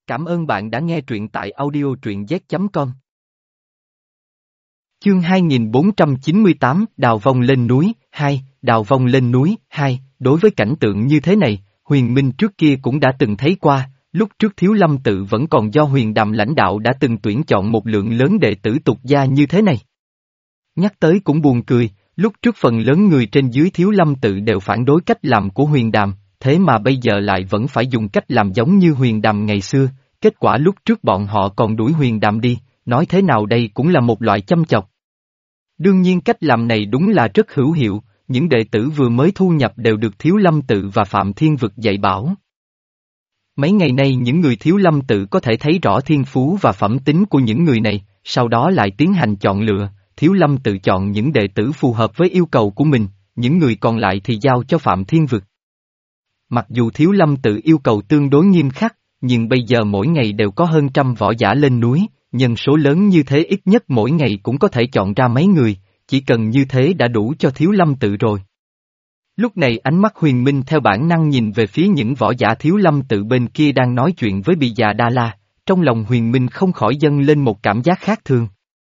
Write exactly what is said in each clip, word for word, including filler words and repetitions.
Cảm ơn bạn đã nghe truyện tại audio truyện z chấm com. Chương hai nghìn bốn trăm chín mươi tám, Đào vong lên núi, hai, Đào vong lên núi, hai, đối với cảnh tượng như thế này, Huyền Minh trước kia cũng đã từng thấy qua, lúc trước Thiếu Lâm tự vẫn còn do Huyền Đàm lãnh đạo đã từng tuyển chọn một lượng lớn đệ tử tục gia như thế này. Nhắc tới cũng buồn cười, lúc trước phần lớn người trên dưới Thiếu Lâm tự đều phản đối cách làm của Huyền Đàm, thế mà bây giờ lại vẫn phải dùng cách làm giống như Huyền Đàm ngày xưa, kết quả lúc trước bọn họ còn đuổi Huyền Đàm đi, nói thế nào đây cũng là một loại châm chọc. Đương nhiên cách làm này đúng là rất hữu hiệu, những đệ tử vừa mới thu nhập đều được Thiếu Lâm tự và Phạm Thiên Vực dạy bảo. Mấy ngày nay những người Thiếu Lâm tự có thể thấy rõ thiên phú và phẩm tính của những người này, sau đó lại tiến hành chọn lựa, Thiếu Lâm tự chọn những đệ tử phù hợp với yêu cầu của mình, những người còn lại thì giao cho Phạm Thiên Vực. Mặc dù Thiếu Lâm tự yêu cầu tương đối nghiêm khắc, nhưng bây giờ mỗi ngày đều có hơn trăm võ giả lên núi, nhân số lớn như thế ít nhất mỗi ngày cũng có thể chọn ra mấy người, chỉ cần như thế đã đủ cho Thiếu Lâm tự rồi. Lúc này ánh mắt Huyền Minh theo bản năng nhìn về phía những võ giả Thiếu Lâm tự bên kia đang nói chuyện với Bì Già Đa La, trong lòng Huyền Minh không khỏi dâng lên một cảm giác khác thường.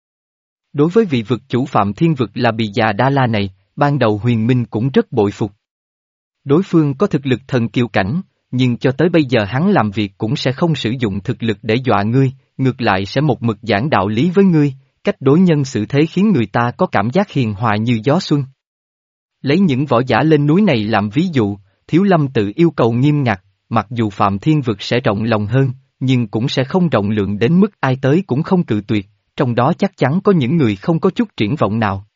Đối với vị vực chủ Phạm Thiên Vực là Bì Già Đa La này, ban đầu Huyền Minh cũng rất bội phục. Đối phương có thực lực thần kiều cảnh, nhưng cho tới bây giờ hắn làm việc cũng sẽ không sử dụng thực lực để dọa ngươi, ngược lại sẽ một mực giảng đạo lý với ngươi, cách đối nhân xử thế khiến người ta có cảm giác hiền hòa như gió xuân. Lấy những võ giả lên núi này làm ví dụ, Thiếu Lâm tự yêu cầu nghiêm ngặt, mặc dù Phạm Thiên Vực sẽ rộng lòng hơn, nhưng cũng sẽ không rộng lượng đến mức ai tới cũng không cự tuyệt, trong đó chắc chắn có những người không có chút triển vọng nào.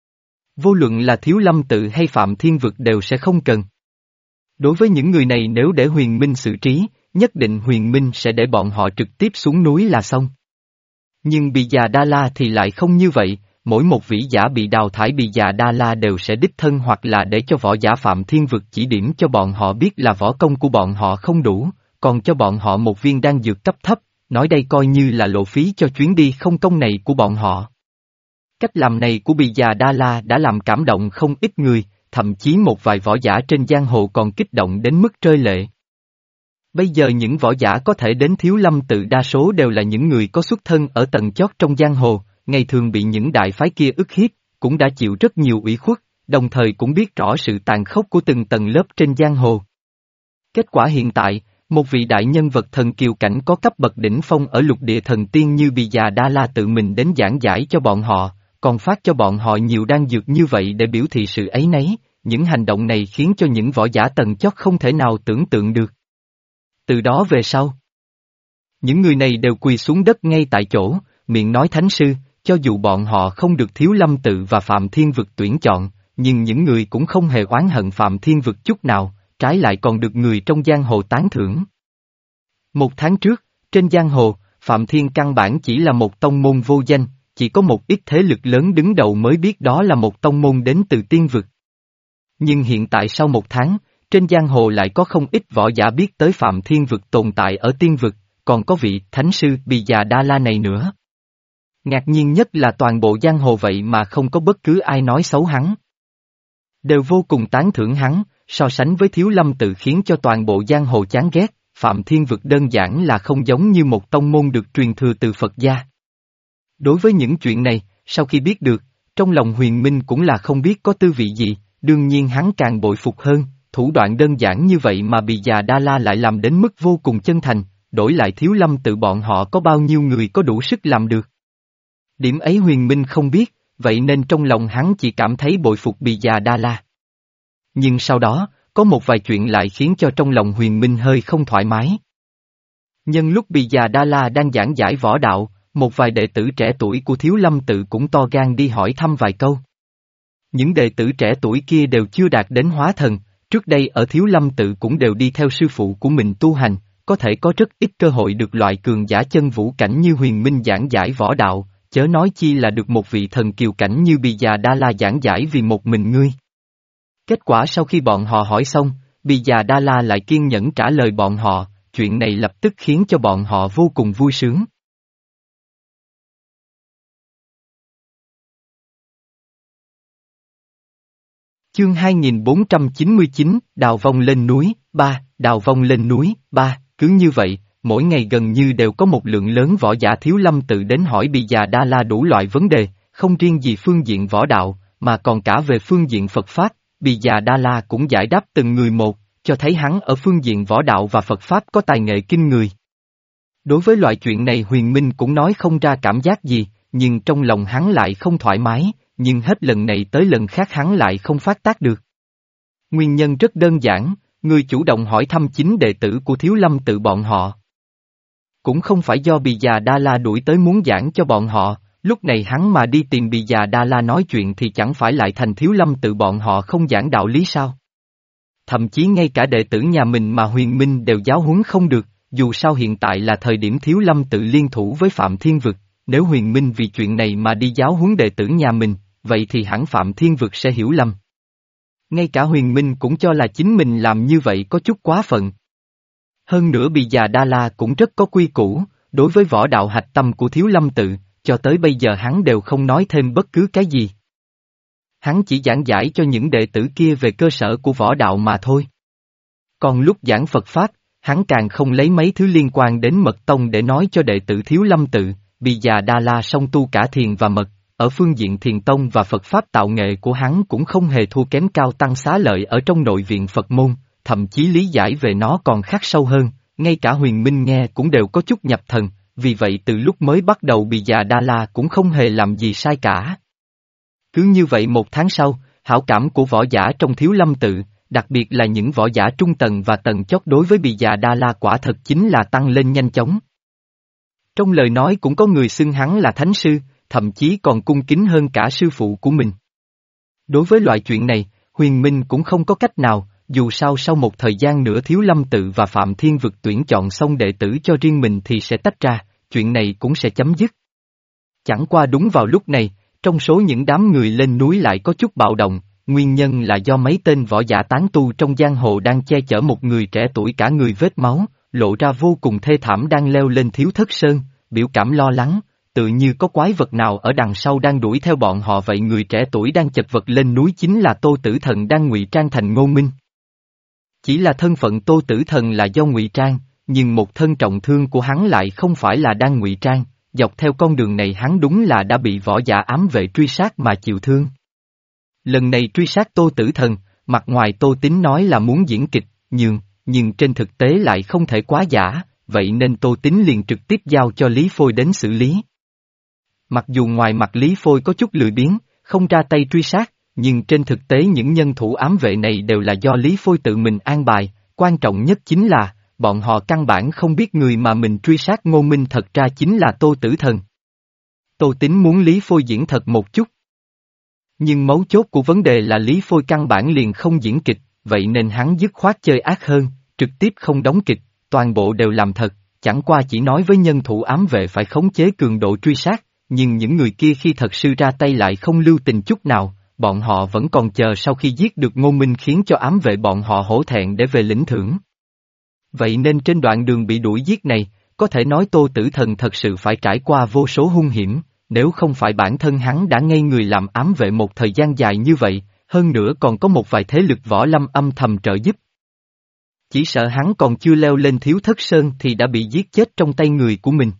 Vô luận là Thiếu Lâm tự hay Phạm Thiên Vực đều sẽ không cần. Đối với những người này nếu để Huyền Minh xử trí, nhất định Huyền Minh sẽ để bọn họ trực tiếp xuống núi là xong. Nhưng Bì Già Đa La thì lại không như vậy, mỗi một vĩ giả bị đào thải Bì Già Đa La đều sẽ đích thân hoặc là để cho võ giả Phạm Thiên Vực chỉ điểm cho bọn họ biết là võ công của bọn họ không đủ, còn cho bọn họ một viên đan dược cấp thấp, nói đây coi như là lộ phí cho chuyến đi không công này của bọn họ. Cách làm này của Bì Già Đa La đã làm cảm động không ít người, thậm chí một vài võ giả trên giang hồ còn kích động đến mức rơi lệ. Bây giờ những võ giả có thể đến Thiếu Lâm tự đa số đều là những người có xuất thân ở tầng chót trong giang hồ, ngày thường bị những đại phái kia ức hiếp, cũng đã chịu rất nhiều ủy khuất, đồng thời cũng biết rõ sự tàn khốc của từng tầng lớp trên giang hồ. Kết quả hiện tại, một vị đại nhân vật thần kiều cảnh có cấp bậc đỉnh phong ở lục địa thần tiên như Bì Già Đa La tự mình đến giảng giải cho bọn họ, còn phát cho bọn họ nhiều đan dược như vậy để biểu thị sự áy náy, những hành động này khiến cho những võ giả tầng chót không thể nào tưởng tượng được. Từ đó về sau, những người này đều quỳ xuống đất ngay tại chỗ, miệng nói thánh sư, cho dù bọn họ không được Thiếu Lâm tự và Phạm Thiên Vực tuyển chọn, nhưng những người cũng không hề oán hận Phạm Thiên Vực chút nào, trái lại còn được người trong giang hồ tán thưởng. Một tháng trước, trên giang hồ, Phạm Thiên căn bản chỉ là một tông môn vô danh, chỉ có một ít thế lực lớn đứng đầu mới biết đó là một tông môn đến từ tiên vực. Nhưng hiện tại sau một tháng, trên giang hồ lại có không ít võ giả biết tới Phạm Thiên Vực tồn tại ở tiên vực, còn có vị thánh sư Bì Già Đa La này nữa. Ngạc nhiên nhất là toàn bộ giang hồ vậy mà không có bất cứ ai nói xấu hắn. Đều vô cùng tán thưởng hắn, so sánh với Thiếu Lâm tự khiến cho toàn bộ giang hồ chán ghét, Phạm Thiên Vực đơn giản là không giống như một tông môn được truyền thừa từ Phật gia. Đối với những chuyện này, sau khi biết được, trong lòng Huyền Minh cũng là không biết có tư vị gì, đương nhiên hắn càng bội phục hơn, thủ đoạn đơn giản như vậy mà Bì Già Đa La lại làm đến mức vô cùng chân thành, đổi lại Thiếu Lâm tự bọn họ có bao nhiêu người có đủ sức làm được. Điểm ấy Huyền Minh không biết, vậy nên trong lòng hắn chỉ cảm thấy bội phục Bì Già Đa La. Nhưng sau đó, có một vài chuyện lại khiến cho trong lòng Huyền Minh hơi không thoải mái. Nhân lúc Bì Già Đa La đang giảng giải võ đạo, một vài đệ tử trẻ tuổi của Thiếu Lâm tự cũng to gan đi hỏi thăm vài câu. Những đệ tử trẻ tuổi kia đều chưa đạt đến hóa thần, trước đây ở Thiếu Lâm tự cũng đều đi theo sư phụ của mình tu hành, có thể có rất ít cơ hội được loại cường giả chân vũ cảnh như Huyền Minh giảng giải võ đạo, chớ nói chi là được một vị thần kiều cảnh như Bì Già Đa La giảng giải vì một mình ngươi. Kết quả sau khi bọn họ hỏi xong, Bì Già Đa La lại kiên nhẫn trả lời bọn họ, chuyện này lập tức khiến cho bọn họ vô cùng vui sướng. Chương hai nghìn bốn trăm chín mươi chín, Đào vong lên núi, ba, Đào vong lên núi, ba, cứ như vậy, mỗi ngày gần như đều có một lượng lớn võ giả Thiếu Lâm tự đến hỏi Bì Già Đa La đủ loại vấn đề, không riêng gì phương diện võ đạo, mà còn cả về phương diện Phật Pháp, Bì Già Đa La cũng giải đáp từng người một, cho thấy hắn ở phương diện võ đạo và Phật Pháp có tài nghệ kinh người. Đối với loại chuyện này Huyền Minh cũng nói không ra cảm giác gì, nhưng trong lòng hắn lại không thoải mái, nhưng hết lần này tới lần khác hắn lại không phát tác được. Nguyên nhân rất đơn giản, người chủ động hỏi thăm chính đệ tử của Thiếu Lâm tự bọn họ. Cũng không phải do Bì Già Đa La đuổi tới muốn giảng cho bọn họ, lúc này hắn mà đi tìm Bì Già Đa La nói chuyện thì chẳng phải lại thành Thiếu Lâm tự bọn họ không giảng đạo lý sao? Thậm chí ngay cả đệ tử nhà mình mà Huyền Minh đều giáo huấn không được, dù sao hiện tại là thời điểm Thiếu Lâm tự liên thủ với Phạm Thiên Vực, nếu Huyền Minh vì chuyện này mà đi giáo huấn đệ tử nhà mình, vậy thì hẳn Phạm Thiên Vực sẽ hiểu lầm. Ngay cả Huyền Minh cũng cho là chính mình làm như vậy có chút quá phận. Hơn nữa Bì Già Đa La cũng rất có quy củ, đối với võ đạo hạch tâm của Thiếu Lâm tự, cho tới bây giờ hắn đều không nói thêm bất cứ cái gì. Hắn chỉ giảng giải cho những đệ tử kia về cơ sở của võ đạo mà thôi. Còn lúc giảng Phật Pháp, hắn càng không lấy mấy thứ liên quan đến mật tông để nói cho đệ tử Thiếu Lâm tự, Bì Già Đa La song tu cả thiền và mật, ở phương diện thiền tông và Phật Pháp tạo nghệ của hắn cũng không hề thua kém Cao Tăng Xá Lợi ở trong nội viện Phật môn, thậm chí lý giải về nó còn khắc sâu hơn, ngay cả Huyền Minh nghe cũng đều có chút nhập thần, vì vậy từ lúc mới bắt đầu Bì Già Đa La cũng không hề làm gì sai cả. Cứ như vậy một tháng sau, hảo cảm của võ giả trong Thiếu Lâm tự, đặc biệt là những võ giả trung tầng và tầng chót đối với Bì Già Đa La quả thật chính là tăng lên nhanh chóng. Trong lời nói cũng có người xưng hắn là thánh sư, thậm chí còn cung kính hơn cả sư phụ của mình. Đối với loại chuyện này, Huyền Minh cũng không có cách nào, dù sao sau một thời gian nữa Thiếu Lâm tự và Phạm Thiên Vực tuyển chọn xong đệ tử cho riêng mình thì sẽ tách ra, chuyện này cũng sẽ chấm dứt. Chẳng qua đúng vào lúc này, trong số những đám người lên núi lại có chút bạo động, nguyên nhân là do mấy tên võ giả tán tu trong giang hồ đang che chở một người trẻ tuổi cả người vết máu, lộ ra vô cùng thê thảm đang leo lên Thiếu Thất Sơn, biểu cảm lo lắng, tự như có quái vật nào ở đằng sau đang đuổi theo bọn họ vậy. Người trẻ tuổi đang chật vật lên núi chính là Tô Tử Thần đang ngụy trang thành Ngô Minh. Chỉ là thân phận Tô Tử Thần là do ngụy trang, nhưng một thân trọng thương của hắn lại không phải là đang ngụy trang, dọc theo con đường này hắn đúng là đã bị võ giả ám vệ truy sát mà chịu thương. Lần này truy sát Tô Tử Thần, mặt ngoài Tô Tín nói là muốn diễn kịch, nhưng, nhưng trên thực tế lại không thể quá giả, vậy nên Tô Tín liền trực tiếp giao cho Lý Phôi đến xử lý. Mặc dù ngoài mặt Lý Phôi có chút lười biếng, không ra tay truy sát, nhưng trên thực tế những nhân thủ ám vệ này đều là do Lý Phôi tự mình an bài, quan trọng nhất chính là, bọn họ căn bản không biết người mà mình truy sát Ngô Minh thật ra chính là Tô Tử Thần. Tô Tín muốn Lý Phôi diễn thật một chút. Nhưng mấu chốt của vấn đề là Lý Phôi căn bản liền không diễn kịch, vậy nên hắn dứt khoát chơi ác hơn, trực tiếp không đóng kịch, toàn bộ đều làm thật, chẳng qua chỉ nói với nhân thủ ám vệ phải khống chế cường độ truy sát, nhưng những người kia khi thật sự ra tay lại không lưu tình chút nào, bọn họ vẫn còn chờ sau khi giết được Ngô Minh khiến cho ám vệ bọn họ hổ thẹn để về lĩnh thưởng. Vậy nên trên đoạn đường bị đuổi giết này, có thể nói Tô Tử Thần thật sự phải trải qua vô số hung hiểm, nếu không phải bản thân hắn đã ngây người làm ám vệ một thời gian dài như vậy, hơn nữa còn có một vài thế lực võ lâm âm thầm trợ giúp. Chỉ sợ hắn còn chưa leo lên Thiếu Thất Sơn thì đã bị giết chết trong tay người của mình.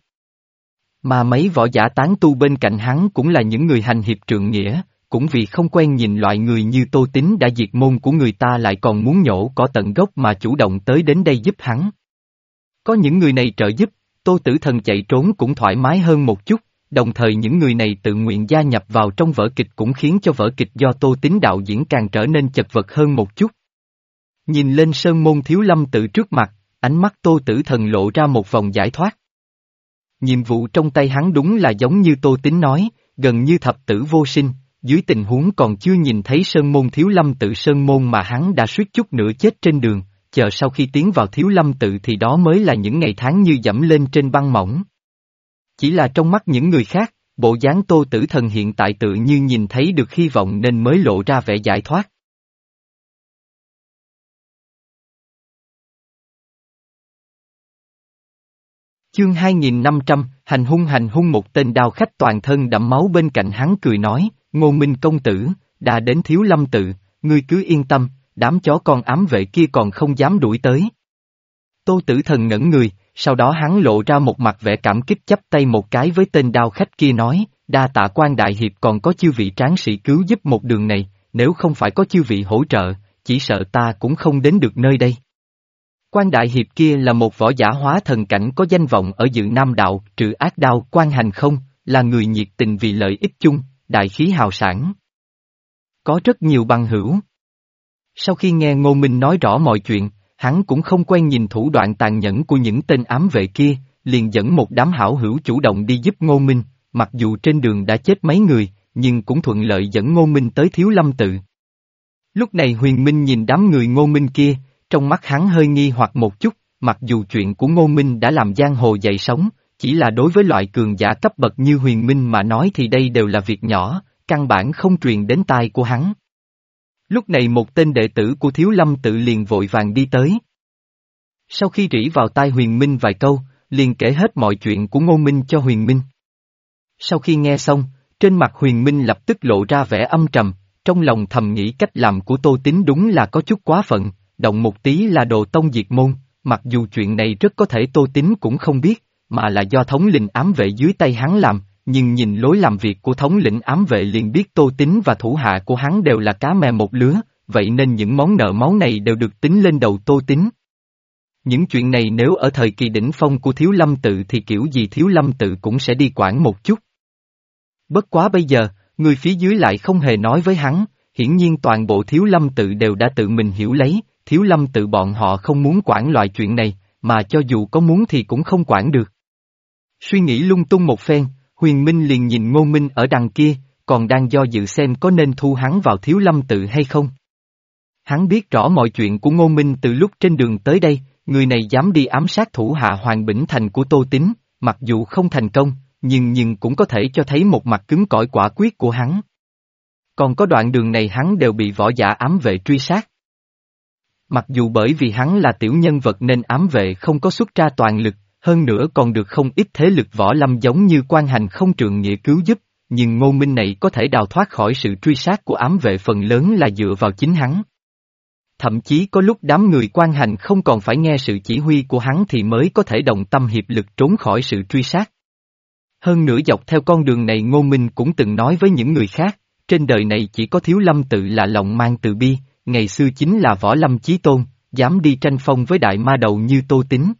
Mà mấy võ giả tán tu bên cạnh hắn cũng là những người hành hiệp trượng nghĩa, cũng vì không quen nhìn loại người như Tô Tín đã diệt môn của người ta lại còn muốn nhổ cỏ tận gốc mà chủ động tới đến đây giúp hắn. Có những người này trợ giúp, Tô Tử Thần chạy trốn cũng thoải mái hơn một chút, đồng thời những người này tự nguyện gia nhập vào trong vở kịch cũng khiến cho vở kịch do Tô Tín đạo diễn càng trở nên chật vật hơn một chút. Nhìn lên sơn môn Thiếu Lâm tự trước mặt, ánh mắt Tô Tử Thần lộ ra một vòng giải thoát. Nhiệm vụ trong tay hắn đúng là giống như Tô Tín nói, gần như thập tử vô sinh, dưới tình huống còn chưa nhìn thấy sơn môn Thiếu Lâm tự sơn môn mà hắn đã suýt chút nữa chết trên đường, chờ sau khi tiến vào Thiếu Lâm tự thì đó mới là những ngày tháng như dẫm lên trên băng mỏng. Chỉ là trong mắt những người khác, bộ dáng Tô Tử Thần hiện tại tự như nhìn thấy được hy vọng nên mới lộ ra vẻ giải thoát. Chương hai nghìn năm trăm, hành hung hành hung. Một tên đao khách toàn thân đẫm máu bên cạnh hắn cười nói, Ngô Minh công tử, đã đến Thiếu Lâm tự, ngươi cứ yên tâm, đám chó con ám vệ kia còn không dám đuổi tới. Tô Tử Thần ngẩn người, sau đó hắn lộ ra một mặt vẻ cảm kích chắp tay một cái với tên đao khách kia nói, đa tạ quan đại hiệp còn có chư vị tráng sĩ cứu giúp một đường này, nếu không phải có chư vị hỗ trợ, chỉ sợ ta cũng không đến được nơi đây. Quan đại hiệp kia là một võ giả hóa thần cảnh có danh vọng ở Dự Nam đạo, trừ ác đao Quan Hành Không, là người nhiệt tình vì lợi ích chung, đại khí hào sảng. Có rất nhiều bằng hữu. Sau khi nghe Ngô Minh nói rõ mọi chuyện, hắn cũng không quen nhìn thủ đoạn tàn nhẫn của những tên ám vệ kia, liền dẫn một đám hảo hữu chủ động đi giúp Ngô Minh, mặc dù trên đường đã chết mấy người, nhưng cũng thuận lợi dẫn Ngô Minh tới Thiếu Lâm tự. Lúc này Huyền Minh nhìn đám người Ngô Minh kia, trong mắt hắn hơi nghi hoặc một chút, mặc dù chuyện của Ngô Minh đã làm giang hồ dậy sóng, chỉ là đối với loại cường giả cấp bậc như Huyền Minh mà nói thì đây đều là việc nhỏ, căn bản không truyền đến tai của hắn. Lúc này một tên đệ tử của Thiếu Lâm tự liền vội vàng đi tới. Sau khi rỉ vào tai Huyền Minh vài câu, liền kể hết mọi chuyện của Ngô Minh cho Huyền Minh. Sau khi nghe xong, trên mặt Huyền Minh lập tức lộ ra vẻ âm trầm, trong lòng thầm nghĩ cách làm của Tô Tín đúng là có chút quá phận, động một tí là đồ tông diệt môn, mặc dù chuyện này rất có thể Tô Tín cũng không biết, mà là do thống lĩnh ám vệ dưới tay hắn làm, nhưng nhìn lối làm việc của thống lĩnh ám vệ liền biết Tô Tín và thủ hạ của hắn đều là cá mè một lứa, vậy nên những món nợ máu này đều được tính lên đầu Tô Tín. Những chuyện này nếu ở thời kỳ đỉnh phong của Thiếu Lâm tự thì kiểu gì Thiếu Lâm tự cũng sẽ đi quản một chút. Bất quá bây giờ, người phía dưới lại không hề nói với hắn, hiển nhiên toàn bộ Thiếu Lâm tự đều đã tự mình hiểu lấy, Thiếu Lâm tự bọn họ không muốn quản loại chuyện này, mà cho dù có muốn thì cũng không quản được. Suy nghĩ lung tung một phen, Huyền Minh liền nhìn Ngô Minh ở đằng kia, còn đang do dự xem có nên thu hắn vào Thiếu Lâm tự hay không. Hắn biết rõ mọi chuyện của Ngô Minh từ lúc trên đường tới đây, người này dám đi ám sát thủ hạ Hoàng Bỉnh Thành của Tô Tín, mặc dù không thành công, nhưng nhưng cũng có thể cho thấy một mặt cứng cỏi quả quyết của hắn. Còn có đoạn đường này hắn đều bị võ giả ám vệ truy sát. Mặc dù bởi vì hắn là tiểu nhân vật nên ám vệ không có xuất ra toàn lực, hơn nữa còn được không ít thế lực võ lâm giống như Quan Hành Không trượng nghĩa cứu giúp, nhưng Ngô Minh này có thể đào thoát khỏi sự truy sát của ám vệ phần lớn là dựa vào chính hắn. Thậm chí có lúc đám người Quan Hành Không còn phải nghe sự chỉ huy của hắn thì mới có thể đồng tâm hiệp lực trốn khỏi sự truy sát. Hơn nữa dọc theo con đường này Ngô Minh cũng từng nói với những người khác, trên đời này chỉ có Thiếu Lâm tự là lòng mang từ bi, ngày xưa chính là võ lâm chí tôn, dám đi tranh phong với đại ma đầu như Tô Tín.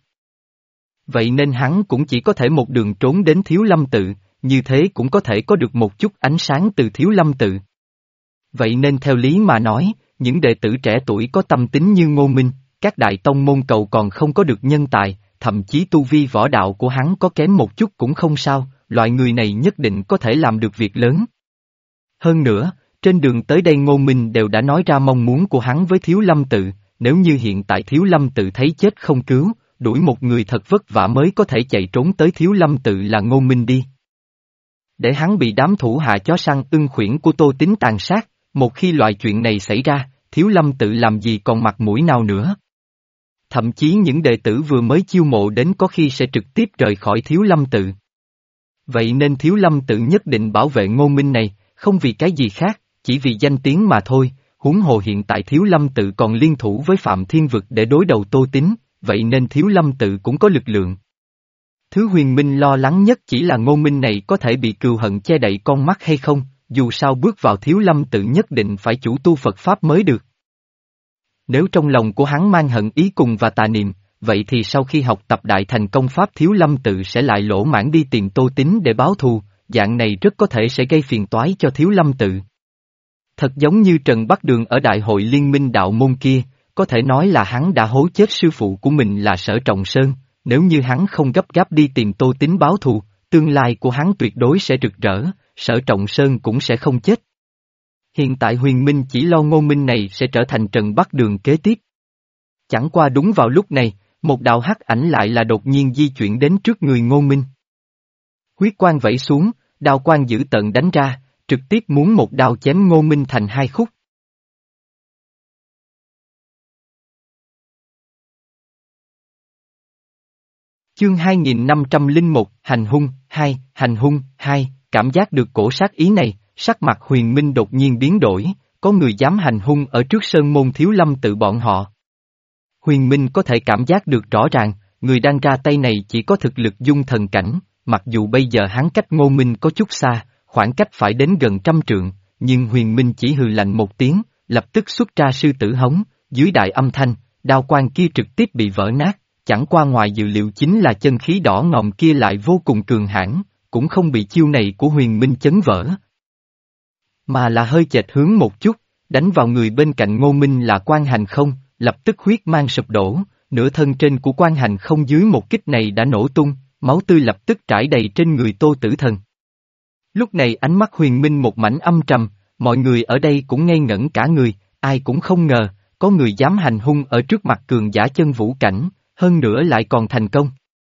Vậy nên hắn cũng chỉ có thể một đường trốn đến Thiếu Lâm tự, như thế cũng có thể có được một chút ánh sáng từ Thiếu Lâm tự. Vậy nên theo lý mà nói, những đệ tử trẻ tuổi có tâm tính như Ngô Minh, các đại tông môn cầu còn không có được nhân tài, thậm chí tu vi võ đạo của hắn có kém một chút cũng không sao, loại người này nhất định có thể làm được việc lớn. Hơn nữa, trên đường tới đây Ngô Minh đều đã nói ra mong muốn của hắn với Thiếu Lâm tự, nếu như hiện tại Thiếu Lâm tự thấy chết không cứu, đuổi một người thật vất vả mới có thể chạy trốn tới Thiếu Lâm tự là Ngô Minh đi. Để hắn bị đám thủ hạ chó săn ưng khuyển của Tô Tín tàn sát, một khi loại chuyện này xảy ra, Thiếu Lâm tự làm gì còn mặt mũi nào nữa. Thậm chí những đệ tử vừa mới chiêu mộ đến có khi sẽ trực tiếp rời khỏi Thiếu Lâm tự. Vậy nên Thiếu Lâm tự nhất định bảo vệ Ngô Minh này, không vì cái gì khác, chỉ vì danh tiếng mà thôi, huống hồ hiện tại Thiếu Lâm tự còn liên thủ với Phạm Thiên Vực để đối đầu Tô Tín, vậy nên Thiếu Lâm tự cũng có lực lượng. Thứ Huyền Minh lo lắng nhất chỉ là Ngô Minh này có thể bị cừu hận che đậy con mắt hay không, dù sao bước vào Thiếu Lâm tự nhất định phải chủ tu Phật Pháp mới được. Nếu trong lòng của hắn mang hận ý cùng và tà niệm, vậy thì sau khi học tập đại thành công Pháp Thiếu Lâm tự sẽ lại lỗ mãng đi tìm Tô Tín để báo thù, dạng này rất có thể sẽ gây phiền toái cho Thiếu Lâm tự. Thật giống như Trần Bắc Đường ở Đại hội Liên minh đạo môn kia, có thể nói là hắn đã hố chết sư phụ của mình là Sở Trọng Sơn, nếu như hắn không gấp gáp đi tìm Tô Tín báo thù, tương lai của hắn tuyệt đối sẽ rực rỡ, Sở Trọng Sơn cũng sẽ không chết. Hiện tại Huyền Minh chỉ lo Ngô Minh này sẽ trở thành Trần Bắc Đường kế tiếp. Chẳng qua đúng vào lúc này, một đạo hắc ảnh lại là đột nhiên di chuyển đến trước người Ngô Minh. Huyết quang vẫy xuống, đao quang dữ tợn đánh ra, trực tiếp muốn một đao chém Ngô Minh thành hai khúc. Chương hai nghìn năm trăm lẻ một, Hành hung, hai, Hành hung, hai, cảm giác được cổ sát ý này, sắc mặt Huyền Minh đột nhiên biến đổi, có người dám hành hung ở trước sơn môn Thiếu Lâm tự bọn họ. Huyền Minh có thể cảm giác được rõ ràng, người đang ra tay này chỉ có thực lực dung thần cảnh, mặc dù bây giờ hắn cách Ngô Minh có chút xa, khoảng cách phải đến gần trăm trượng, nhưng Huyền Minh chỉ hừ lạnh một tiếng, lập tức xuất ra sư tử hống, dưới đại âm thanh, đao quang kia trực tiếp bị vỡ nát, chẳng qua ngoài dự liệu chính là chân khí đỏ ngòm kia lại vô cùng cường hãn, cũng không bị chiêu này của Huyền Minh chấn vỡ, mà là hơi chệch hướng một chút, đánh vào người bên cạnh Ngô Minh là Quan Hành Không, lập tức huyết mang sụp đổ, nửa thân trên của Quan Hành Không dưới một kích này đã nổ tung, máu tươi lập tức trải đầy trên người Tô Tử Thần. Lúc này ánh mắt Huyền Minh một mảnh âm trầm, mọi người ở đây cũng ngây ngẩn cả người, ai cũng không ngờ, có người dám hành hung ở trước mặt cường giả chân vũ cảnh, hơn nữa lại còn thành công.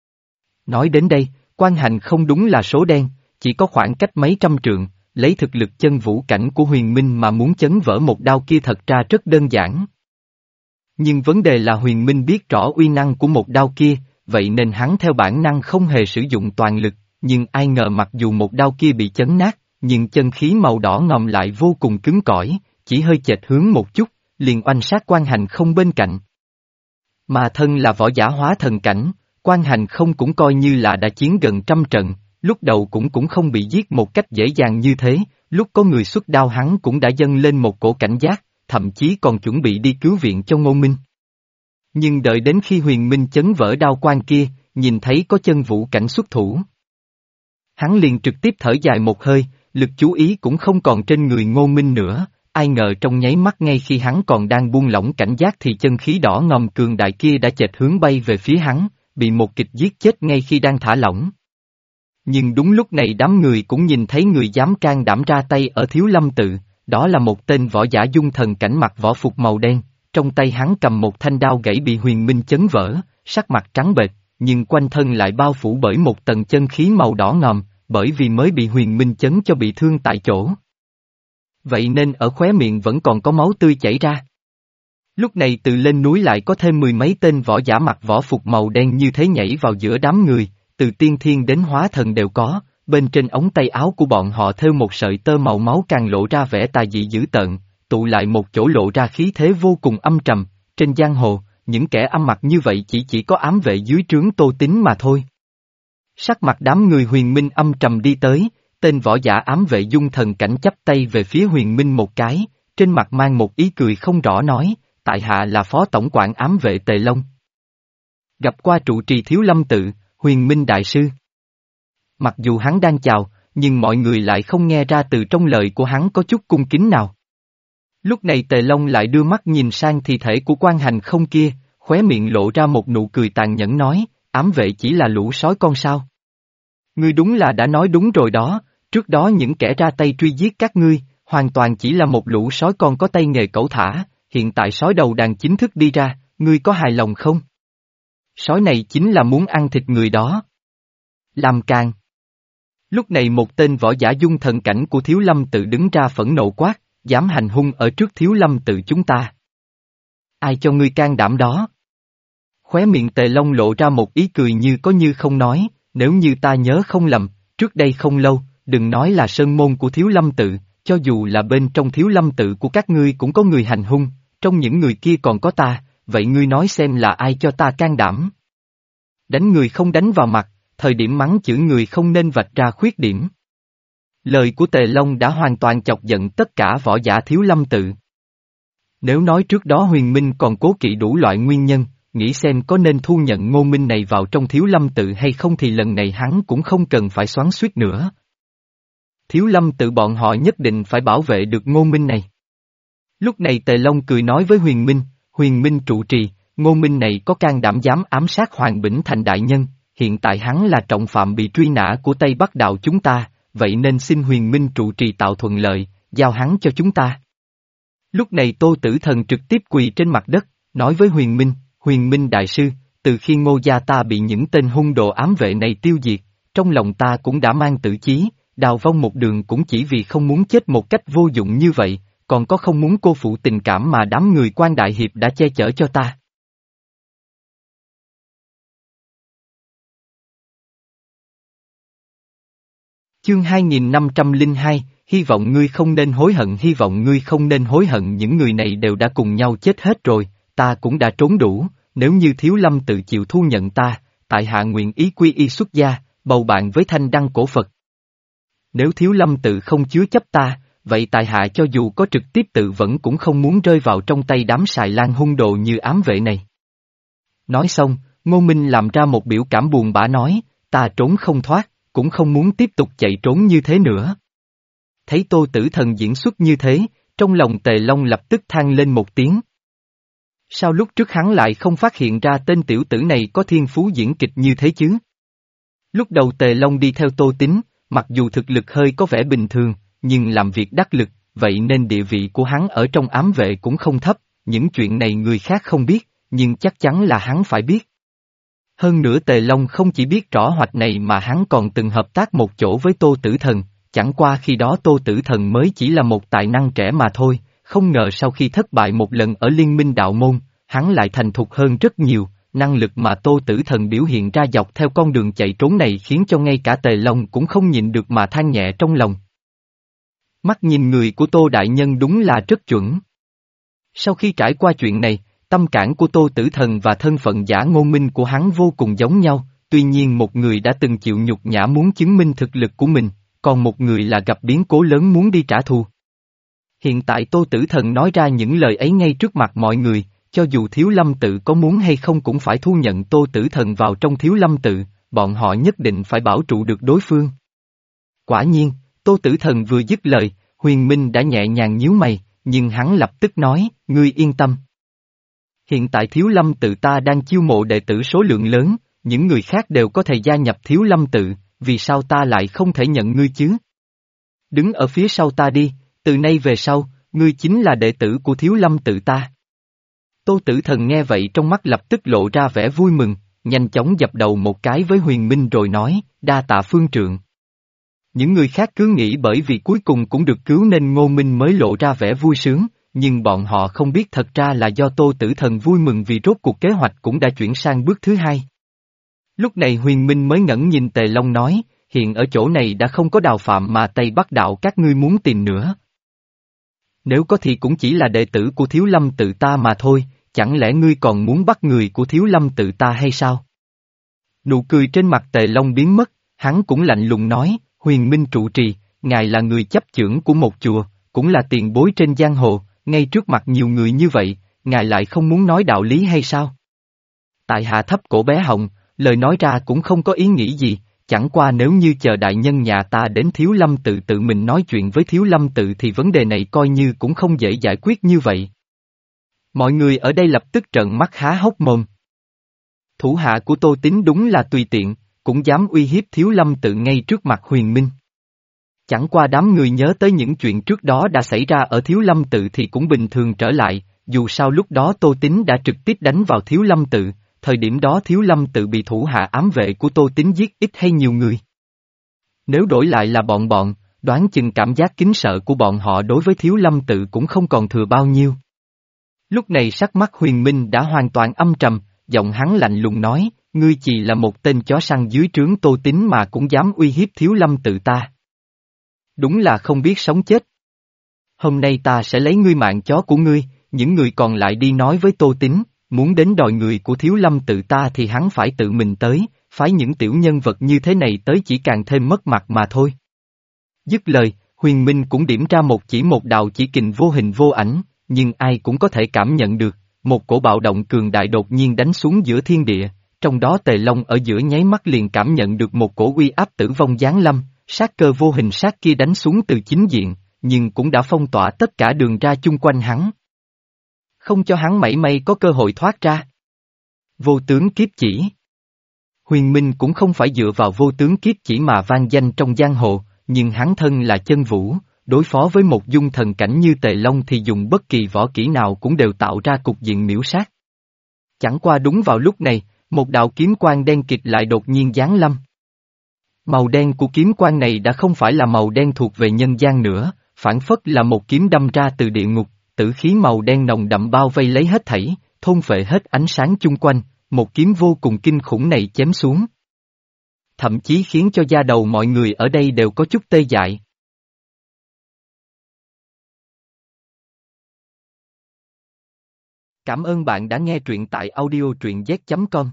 Nói đến đây, Quan Hành Không đúng là số đen, chỉ có khoảng cách mấy trăm trượng, lấy thực lực chân vũ cảnh của Huyền Minh mà muốn chấn vỡ một đao kia thật ra rất đơn giản. Nhưng vấn đề là Huyền Minh biết rõ uy năng của một đao kia, vậy nên hắn theo bản năng không hề sử dụng toàn lực, nhưng ai ngờ mặc dù một đao kia bị chấn nát, nhưng chân khí màu đỏ ngòm lại vô cùng cứng cỏi, chỉ hơi chệch hướng một chút, liền oanh sát Quan Hành Không bên cạnh. Mà thân là võ giả hóa thần cảnh, Quan Hành Không cũng coi như là đã chiến gần trăm trận, lúc đầu cũng cũng không bị giết một cách dễ dàng như thế, lúc có người xuất đao hắn cũng đã dâng lên một cổ cảnh giác, thậm chí còn chuẩn bị đi cứu viện cho Ngô Minh. Nhưng đợi đến khi Huyền Minh chấn vỡ đao quan kia, nhìn thấy có chân vũ cảnh xuất thủ, hắn liền trực tiếp thở dài một hơi, lực chú ý cũng không còn trên người Ngô Minh nữa, ai ngờ trong nháy mắt ngay khi hắn còn đang buông lỏng cảnh giác thì chân khí đỏ ngòm cường đại kia đã chệch hướng bay về phía hắn, bị một kích giết chết ngay khi đang thả lỏng. Nhưng đúng lúc này đám người cũng nhìn thấy người dám can đảm ra tay ở Thiếu Lâm Tự, đó là một tên võ giả dung thần cảnh mặc võ phục màu đen, trong tay hắn cầm một thanh đao gãy bị Huyền Minh chấn vỡ, sắc mặt trắng bệch, nhưng quanh thân lại bao phủ bởi một tầng chân khí màu đỏ ngòm, bởi vì mới bị Huyền Minh chấn cho bị thương tại chỗ. Vậy nên ở khóe miệng vẫn còn có máu tươi chảy ra. Lúc này từ lên núi lại có thêm mười mấy tên võ giả mặc võ phục màu đen như thế nhảy vào giữa đám người, từ tiên thiên đến hóa thần đều có, bên trên ống tay áo của bọn họ thêu một sợi tơ màu máu càng lộ ra vẻ tà dị dữ tợn, tụ lại một chỗ lộ ra khí thế vô cùng âm trầm, trên giang hồ, những kẻ âm mặt như vậy chỉ chỉ có ám vệ dưới trướng Tô Tín mà thôi. Sắc mặt đám người Huyền Minh âm trầm đi tới, tên võ giả ám vệ dung thần cảnh chắp tay về phía Huyền Minh một cái, trên mặt mang một ý cười không rõ nói, tại hạ là phó tổng quản ám vệ Tề Long. Gặp qua trụ trì Thiếu Lâm Tự, Huyền Minh đại sư. Mặc dù hắn đang chào, nhưng mọi người lại không nghe ra từ trong lời của hắn có chút cung kính nào. Lúc này Tề Long lại đưa mắt nhìn sang thi thể của Quan Hành Không kia, khóe miệng lộ ra một nụ cười tàn nhẫn nói, ám vệ chỉ là lũ sói con sao. Ngươi đúng là đã nói đúng rồi đó, trước đó những kẻ ra tay truy giết các ngươi, hoàn toàn chỉ là một lũ sói con có tay nghề cẩu thả, hiện tại sói đầu đàn chính thức đi ra, ngươi có hài lòng không? Sói này chính là muốn ăn thịt người đó. Làm càng. Lúc này một tên võ giả dung thần cảnh của Thiếu Lâm Tự đứng ra phẫn nộ quát, dám hành hung ở trước Thiếu Lâm Tự chúng ta. Ai cho ngươi can đảm đó? Khóe miệng Tề Long lộ ra một ý cười như có như không nói, nếu như ta nhớ không lầm, trước đây không lâu, đừng nói là sơn môn của Thiếu Lâm Tự, cho dù là bên trong Thiếu Lâm Tự của các ngươi cũng có người hành hung, trong những người kia còn có ta, vậy ngươi nói xem là ai cho ta can đảm? Đánh người không đánh vào mặt, thời điểm mắng chửi người không nên vạch ra khuyết điểm. Lời của Tề Long đã hoàn toàn chọc giận tất cả võ giả Thiếu Lâm Tự. Nếu nói trước đó Huyền Minh còn cố kỵ đủ loại nguyên nhân, nghĩ xem có nên thu nhận Ngô Minh này vào trong Thiếu Lâm Tự hay không thì lần này hắn cũng không cần phải xoắn xuýt nữa. Thiếu Lâm Tự bọn họ nhất định phải bảo vệ được Ngô Minh này. Lúc này Tề Long cười nói với Huyền Minh, Huyền Minh trụ trì, Ngô Minh này có can đảm dám ám sát Hoàng Bỉnh Thành đại nhân, hiện tại hắn là trọng phạm bị truy nã của Tây Bắc đạo chúng ta, vậy nên xin Huyền Minh trụ trì tạo thuận lợi, giao hắn cho chúng ta. Lúc này Tô Tử Thần trực tiếp quỳ trên mặt đất, nói với Huyền Minh, Huyền Minh đại sư, từ khi Ngô gia ta bị những tên hung đồ ám vệ này tiêu diệt, trong lòng ta cũng đã mang tự chí, đào vong một đường cũng chỉ vì không muốn chết một cách vô dụng như vậy, còn có không muốn cô phụ tình cảm mà đám người Quan Đại Hiệp đã che chở cho ta. Chương hai nghìn năm trăm lẻ hai, hy vọng ngươi không nên hối hận, hy vọng ngươi không nên hối hận, những người này đều đã cùng nhau chết hết rồi, ta cũng đã trốn đủ, nếu như Thiếu Lâm tự chịu thu nhận ta, tại hạ nguyện ý quy y xuất gia, bầu bạn với thanh đăng cổ Phật. Nếu Thiếu Lâm tự không chứa chấp ta, vậy tại hạ cho dù có trực tiếp tự vẫn cũng không muốn rơi vào trong tay đám xài lan hung đồ như ám vệ này. Nói xong, Ngô Minh làm ra một biểu cảm buồn bã nói, ta trốn không thoát, cũng không muốn tiếp tục chạy trốn như thế nữa. Thấy Tô Tử Thần diễn xuất như thế, trong lòng Tề Long lập tức than lên một tiếng. Sao lúc trước hắn lại không phát hiện ra tên tiểu tử này có thiên phú diễn kịch như thế chứ? Lúc đầu Tề Long đi theo Tô Tín, mặc dù thực lực hơi có vẻ bình thường, nhưng làm việc đắc lực, vậy nên địa vị của hắn ở trong ám vệ cũng không thấp, những chuyện này người khác không biết, nhưng chắc chắn là hắn phải biết. Hơn nữa Tề Long không chỉ biết rõ hoạch này mà hắn còn từng hợp tác một chỗ với Tô Tử Thần, chẳng qua khi đó Tô Tử Thần mới chỉ là một tài năng trẻ mà thôi, không ngờ sau khi thất bại một lần ở Liên minh đạo môn, hắn lại thành thục hơn rất nhiều, năng lực mà Tô Tử Thần biểu hiện ra dọc theo con đường chạy trốn này khiến cho ngay cả Tề Long cũng không nhịn được mà than nhẹ trong lòng. Mắt nhìn người của Tô Đại Nhân đúng là rất chuẩn. Sau khi trải qua chuyện này, tâm cản của Tô Tử Thần và thân phận giả ngô minh của hắn vô cùng giống nhau, tuy nhiên một người đã từng chịu nhục nhã muốn chứng minh thực lực của mình, còn một người là gặp biến cố lớn muốn đi trả thù. Hiện tại Tô Tử Thần nói ra những lời ấy ngay trước mặt mọi người, cho dù Thiếu Lâm tự có muốn hay không cũng phải thu nhận Tô Tử Thần vào trong Thiếu Lâm tự, bọn họ nhất định phải bảo trụ được đối phương. Quả nhiên, Tô Tử Thần vừa dứt lời, Huyền Minh đã nhẹ nhàng nhíu mày, nhưng hắn lập tức nói, ngươi yên tâm. Hiện tại Thiếu Lâm tự ta đang chiêu mộ đệ tử số lượng lớn, những người khác đều có thể gia nhập Thiếu Lâm tự, vì sao ta lại không thể nhận ngươi chứ? Đứng ở phía sau ta đi, từ nay về sau, ngươi chính là đệ tử của Thiếu Lâm tự ta. Tô Tử Thần nghe vậy trong mắt lập tức lộ ra vẻ vui mừng, nhanh chóng dập đầu một cái với Huyền Minh rồi nói, đa tạ phương trượng. Những người khác cứ nghĩ bởi vì cuối cùng cũng được cứu nên Ngô Minh mới lộ ra vẻ vui sướng, nhưng bọn họ không biết thật ra là do Tô Tử Thần vui mừng vì rốt cuộc kế hoạch cũng đã chuyển sang bước thứ hai. Lúc này Huyền Minh mới ngẩng nhìn Tề Long nói, hiện ở chỗ này đã không có Đào Phạm mà Tây Bắc đạo các ngươi muốn tìm nữa. Nếu có thì cũng chỉ là đệ tử của Thiếu Lâm tự ta mà thôi, chẳng lẽ ngươi còn muốn bắt người của Thiếu Lâm tự ta hay sao? Nụ cười trên mặt Tề Long biến mất, hắn cũng lạnh lùng nói, Huyền Minh trụ trì, ngài là người chấp chưởng của một chùa, cũng là tiền bối trên giang hồ, ngay trước mặt nhiều người như vậy, ngài lại không muốn nói đạo lý hay sao? Tại hạ thấp cổ bé họng, lời nói ra cũng không có ý nghĩ gì, chẳng qua nếu như chờ đại nhân nhà ta đến Thiếu Lâm tự tự mình nói chuyện với Thiếu Lâm tự thì vấn đề này coi như cũng không dễ giải quyết như vậy. Mọi người ở đây lập tức trợn mắt há hốc mồm. Thủ hạ của Tô Tín đúng là tùy tiện, cũng dám uy hiếp Thiếu Lâm tự ngay trước mặt Huyền Minh. Chẳng qua đám người nhớ tới những chuyện trước đó đã xảy ra ở Thiếu Lâm tự thì cũng bình thường trở lại, dù sao lúc đó Tô Tín đã trực tiếp đánh vào Thiếu Lâm tự, thời điểm đó Thiếu Lâm tự bị thủ hạ ám vệ của Tô Tín giết ít hay nhiều người. Nếu đổi lại là bọn bọn, đoán chừng cảm giác kính sợ của bọn họ đối với Thiếu Lâm tự cũng không còn thừa bao nhiêu. Lúc này sắc mắt Huyền Minh đã hoàn toàn âm trầm, giọng hắn lạnh lùng nói, ngươi chỉ là một tên chó săn dưới trướng Tô Tín mà cũng dám uy hiếp Thiếu Lâm tự ta. Đúng là không biết sống chết. Hôm nay ta sẽ lấy ngươi mạng chó của ngươi, những người còn lại đi nói với Tô Tín, muốn đến đòi người của Thiếu Lâm tự ta thì hắn phải tự mình tới, phái những tiểu nhân vật như thế này tới chỉ càng thêm mất mặt mà thôi. Dứt lời, Huyền Minh cũng điểm ra một chỉ một đạo chỉ kình vô hình vô ảnh, nhưng ai cũng có thể cảm nhận được, một cổ bạo động cường đại đột nhiên đánh xuống giữa thiên địa, trong đó Tề Long ở giữa nháy mắt liền cảm nhận được một cổ uy áp tử vong giáng lâm, sát cơ vô hình sát kia đánh xuống từ chính diện, nhưng cũng đã phong tỏa tất cả đường ra chung quanh hắn. Không cho hắn mảy may có cơ hội thoát ra. Vô tướng kiếp chỉ. Huyền Minh cũng không phải dựa vào vô tướng kiếp chỉ mà vang danh trong giang hồ, nhưng hắn thân là chân vũ, đối phó với một dung thần cảnh như Tề Long thì dùng bất kỳ võ kỹ nào cũng đều tạo ra cục diện miễu sát. Chẳng qua đúng vào lúc này, một đạo kiếm quang đen kịt lại đột nhiên giáng lâm. Màu đen của kiếm quang này đã không phải là màu đen thuộc về nhân gian nữa, phản phất là một kiếm đâm ra từ địa ngục, tử khí màu đen nồng đậm bao vây lấy hết thảy, thôn phệ hết ánh sáng chung quanh, một kiếm vô cùng kinh khủng này chém xuống. Thậm chí khiến cho da đầu mọi người ở đây đều có chút tê dại. Cảm ơn bạn đã nghe truyện tại audio truyện z chấm com.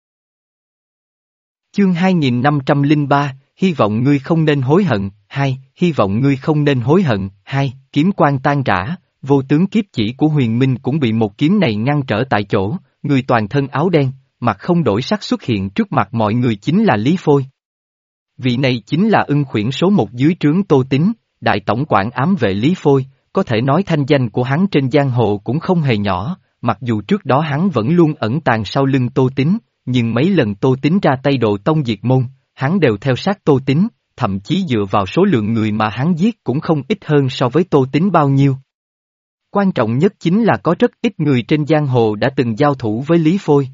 Chương hai nghìn năm trăm lẻ ba, hy vọng ngươi không nên hối hận, hai, hy vọng ngươi không nên hối hận, hai, kiếm quang tan rã, vô tướng kiếp chỉ của Huyền Minh cũng bị một kiếm này ngăn trở tại chỗ, người toàn thân áo đen, mặt không đổi sắc xuất hiện trước mặt mọi người chính là Lý Phôi. Vị này chính là ưng khuyển số một dưới trướng Tô Tín, đại tổng quản ám vệ Lý Phôi, có thể nói thanh danh của hắn trên giang hồ cũng không hề nhỏ, mặc dù trước đó hắn vẫn luôn ẩn tàng sau lưng Tô Tín, nhưng mấy lần Tô Tín ra tay độ tông diệt môn, hắn đều theo sát Tô Tín, thậm chí dựa vào số lượng người mà hắn giết cũng không ít hơn so với Tô Tín bao nhiêu. Quan trọng nhất chính là có rất ít người trên giang hồ đã từng giao thủ với Lý Phôi.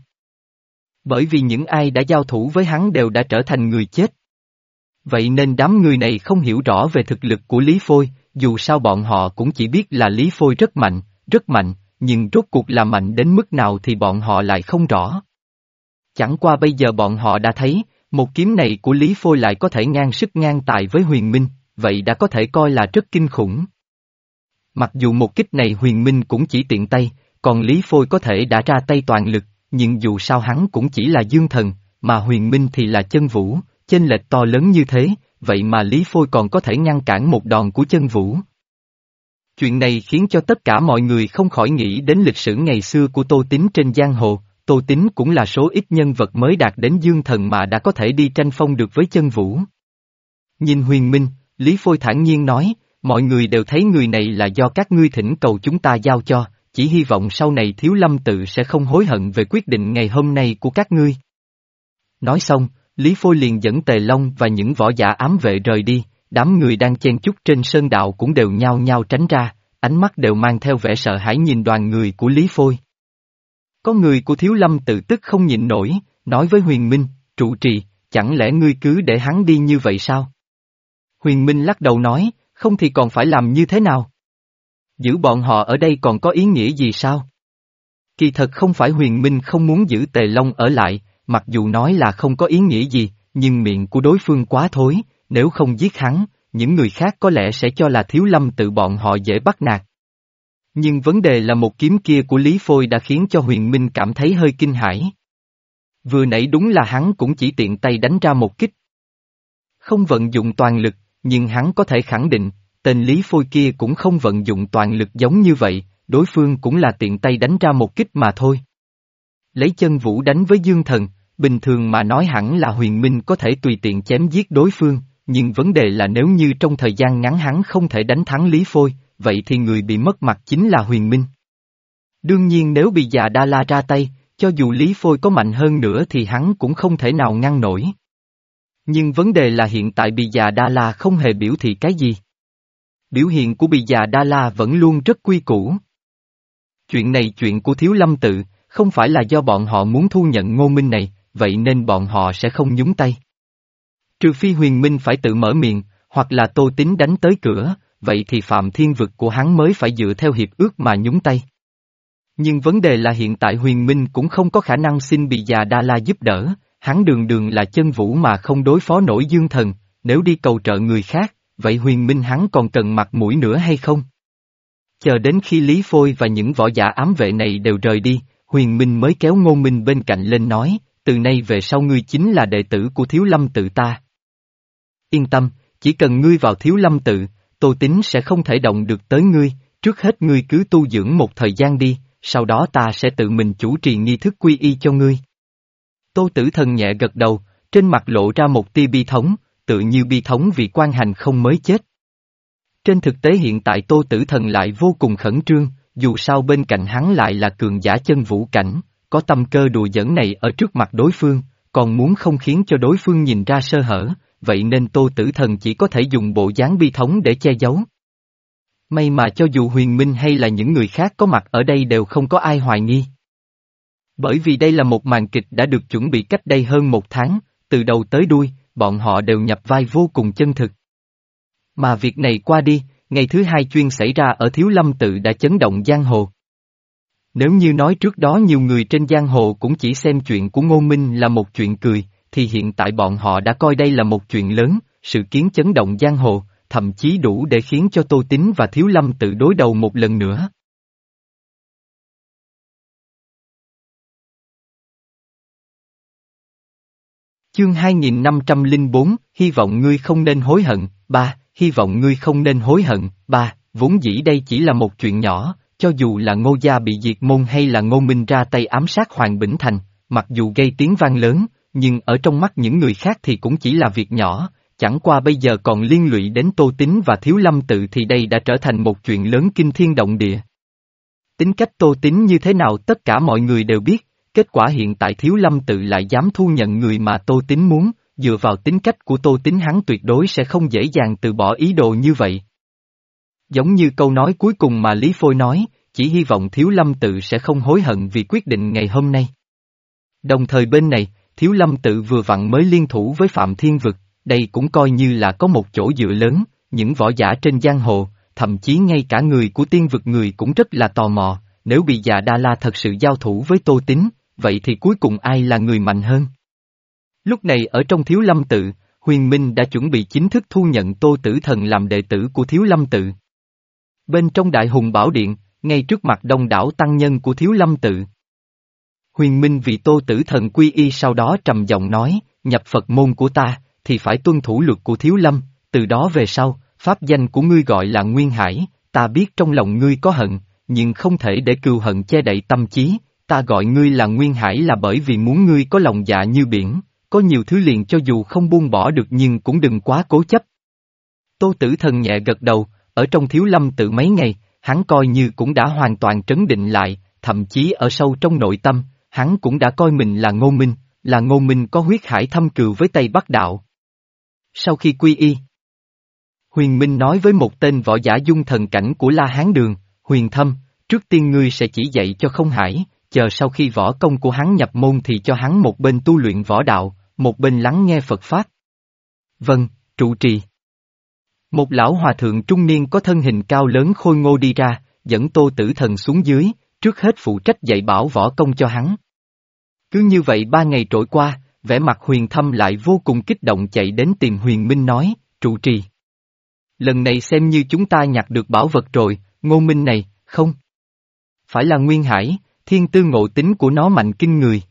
Bởi vì những ai đã giao thủ với hắn đều đã trở thành người chết. Vậy nên đám người này không hiểu rõ về thực lực của Lý Phôi, dù sao bọn họ cũng chỉ biết là Lý Phôi rất mạnh, rất mạnh, nhưng rốt cuộc là mạnh đến mức nào thì bọn họ lại không rõ. Chẳng qua bây giờ bọn họ đã thấy, một kiếm này của Lý Phôi lại có thể ngang sức ngang tài với Huyền Minh, vậy đã có thể coi là rất kinh khủng. Mặc dù một kích này Huyền Minh cũng chỉ tiện tay, còn Lý Phôi có thể đã ra tay toàn lực, nhưng dù sao hắn cũng chỉ là dương thần, mà Huyền Minh thì là chân vũ, chênh lệch to lớn như thế, vậy mà Lý Phôi còn có thể ngăn cản một đòn của chân vũ. Chuyện này khiến cho tất cả mọi người không khỏi nghĩ đến lịch sử ngày xưa của Tô Tín trên giang hồ, Tô Tín cũng là số ít nhân vật mới đạt đến dương thần mà đã có thể đi tranh phong được với chân vũ. Nhìn Huyền Minh, Lý Phôi thản nhiên nói, mọi người đều thấy người này là do các ngươi thỉnh cầu chúng ta giao cho, chỉ hy vọng sau này Thiếu Lâm tự sẽ không hối hận về quyết định ngày hôm nay của các ngươi. Nói xong, Lý Phôi liền dẫn Tề Long và những võ giả ám vệ rời đi, đám người đang chen chúc trên sơn đạo cũng đều nhao nhao tránh ra, ánh mắt đều mang theo vẻ sợ hãi nhìn đoàn người của Lý Phôi. Có người của Thiếu Lâm tự tức không nhịn nổi, nói với Huyền Minh, trụ trì, chẳng lẽ ngươi cứ để hắn đi như vậy sao? Huyền Minh lắc đầu nói, không thì còn phải làm như thế nào? Giữ bọn họ ở đây còn có ý nghĩa gì sao? Kỳ thật không phải Huyền Minh không muốn giữ Tề Long ở lại, mặc dù nói là không có ý nghĩa gì, nhưng miệng của đối phương quá thối, nếu không giết hắn, những người khác có lẽ sẽ cho là Thiếu Lâm tự bọn họ dễ bắt nạt. Nhưng vấn đề là một kiếm kia của Lý Phôi đã khiến cho Huyền Minh cảm thấy hơi kinh hãi. Vừa nãy đúng là hắn cũng chỉ tiện tay đánh ra một kích. Không vận dụng toàn lực, nhưng hắn có thể khẳng định, tên Lý Phôi kia cũng không vận dụng toàn lực giống như vậy, đối phương cũng là tiện tay đánh ra một kích mà thôi. Lấy chân vũ đánh với dương thần, bình thường mà nói hẳn là Huyền Minh có thể tùy tiện chém giết đối phương, nhưng vấn đề là nếu như trong thời gian ngắn hắn không thể đánh thắng Lý Phôi, vậy thì người bị mất mặt chính là Huyền Minh. Đương nhiên nếu bị già Đa La ra tay, cho dù Lý Phôi có mạnh hơn nữa thì hắn cũng không thể nào ngăn nổi. Nhưng vấn đề là hiện tại bị già Đa La không hề biểu thị cái gì. Biểu hiện của bị già Đa La vẫn luôn rất quy củ. Chuyện này chuyện của Thiếu Lâm tự, không phải là do bọn họ muốn thu nhận Ngô Minh này, vậy nên bọn họ sẽ không nhúng tay. Trừ phi Huyền Minh phải tự mở miệng, hoặc là Tô Tín đánh tới cửa, vậy thì Phạm Thiên Vực của hắn mới phải dựa theo hiệp ước mà nhúng tay. Nhưng vấn đề là hiện tại Huyền Minh cũng không có khả năng xin bị già Đa La giúp đỡ, hắn đường đường là chân vũ mà không đối phó nổi dương thần, nếu đi cầu trợ người khác, vậy Huyền Minh hắn còn cần mặt mũi nữa hay không? Chờ đến khi Lý Phôi và những võ giả ám vệ này đều rời đi, Huyền Minh mới kéo Ngô Minh bên cạnh lên nói, từ nay về sau ngươi chính là đệ tử của Thiếu Lâm tự ta. Yên tâm, chỉ cần ngươi vào Thiếu Lâm tự, Tô Tín sẽ không thể động được tới ngươi, trước hết ngươi cứ tu dưỡng một thời gian đi, sau đó ta sẽ tự mình chủ trì nghi thức quy y cho ngươi. Tô Tử Thần nhẹ gật đầu, trên mặt lộ ra một tia bi thống, tự như bi thống vì quan hành không mới chết. Trên thực tế hiện tại Tô Tử Thần lại vô cùng khẩn trương, dù sao bên cạnh hắn lại là cường giả chân vũ cảnh, có tâm cơ đùa giỡn này ở trước mặt đối phương, còn muốn không khiến cho đối phương nhìn ra sơ hở, vậy nên Tô Tử Thần chỉ có thể dùng bộ dáng bi thống để che giấu. May mà cho dù Huyền Minh hay là những người khác có mặt ở đây đều không có ai hoài nghi. Bởi vì đây là một màn kịch đã được chuẩn bị cách đây hơn một tháng, từ đầu tới đuôi, bọn họ đều nhập vai vô cùng chân thực. Mà việc này qua đi, ngày thứ hai chuyên xảy ra ở Thiếu Lâm tự đã chấn động giang hồ. Nếu như nói trước đó nhiều người trên giang hồ cũng chỉ xem chuyện của Ngô Minh là một chuyện cười, thì hiện tại bọn họ đã coi đây là một chuyện lớn, sự kiến chấn động giang hồ, thậm chí đủ để khiến cho Tô Tín và Thiếu Lâm tự đối đầu một lần nữa. Chương hai nghìn năm trăm lẻ bốn, hy vọng ngươi không nên hối hận, ba, hy vọng ngươi không nên hối hận, ba, vốn dĩ đây chỉ là một chuyện nhỏ, cho dù là Ngô gia bị diệt môn hay là Ngô Minh ra tay ám sát Hoàng Bỉnh Thành, mặc dù gây tiếng vang lớn, nhưng ở trong mắt những người khác thì cũng chỉ là việc nhỏ, chẳng qua bây giờ còn liên lụy đến Tô Tín và Thiếu Lâm Tự thì đây đã trở thành một chuyện lớn kinh thiên động địa. Tính cách Tô Tín như thế nào tất cả mọi người đều biết, kết quả hiện tại Thiếu Lâm Tự lại dám thu nhận người mà Tô Tín muốn, dựa vào tính cách của Tô Tín hắn tuyệt đối sẽ không dễ dàng từ bỏ ý đồ như vậy. Giống như câu nói cuối cùng mà Lý Phôi nói, chỉ hy vọng Thiếu Lâm Tự sẽ không hối hận vì quyết định ngày hôm nay. Đồng thời bên này, Thiếu Lâm Tự vừa vặn mới liên thủ với Phạm Thiên Vực, đây cũng coi như là có một chỗ dựa lớn, những võ giả trên giang hồ, thậm chí ngay cả người của Tiên Vực người cũng rất là tò mò, nếu bị Già Đa La thật sự giao thủ với Tô Tín, vậy thì cuối cùng ai là người mạnh hơn? Lúc này ở trong Thiếu Lâm Tự, Huyền Minh đã chuẩn bị chính thức thu nhận Tô Tử Thần làm đệ tử của Thiếu Lâm Tự. Bên trong Đại Hùng Bảo Điện, ngay trước mặt đông đảo tăng nhân của Thiếu Lâm Tự. Huyền Minh vì Tô Tử Thần quy y sau đó trầm giọng nói, nhập Phật môn của ta, thì phải tuân thủ luật của Thiếu Lâm, từ đó về sau, pháp danh của ngươi gọi là Nguyên Hải, ta biết trong lòng ngươi có hận, nhưng không thể để cừu hận che đậy tâm trí, ta gọi ngươi là Nguyên Hải là bởi vì muốn ngươi có lòng dạ như biển, có nhiều thứ liền cho dù không buông bỏ được nhưng cũng đừng quá cố chấp. Tô Tử Thần nhẹ gật đầu, ở trong Thiếu Lâm Tự mấy ngày, hắn coi như cũng đã hoàn toàn trấn định lại, thậm chí ở sâu trong nội tâm, hắn cũng đã coi mình là Ngô Minh, là Ngô Minh có huyết hải thâm cừu với Tây Bắc Đạo. Sau khi quy y, Huyền Minh nói với một tên võ giả dung thần cảnh của La Hán Đường, Huyền Thâm, trước tiên ngươi sẽ chỉ dạy cho Không Hải, chờ sau khi võ công của hắn nhập môn thì cho hắn một bên tu luyện võ đạo, một bên lắng nghe Phật Pháp. Vâng, trụ trì. Một lão hòa thượng trung niên có thân hình cao lớn khôi ngô đi ra, dẫn Tô Tử Thần xuống dưới, trước hết phụ trách dạy bảo võ công cho hắn. Cứ như vậy ba ngày trôi qua, vẻ mặt Huyền Thâm lại vô cùng kích động chạy đến tìm Huyền Minh nói, trụ trì. Lần này xem như chúng ta nhặt được bảo vật rồi, Ngô Minh này, không? Phải là Nguyên Hải, thiên tư ngộ tính của nó mạnh kinh người.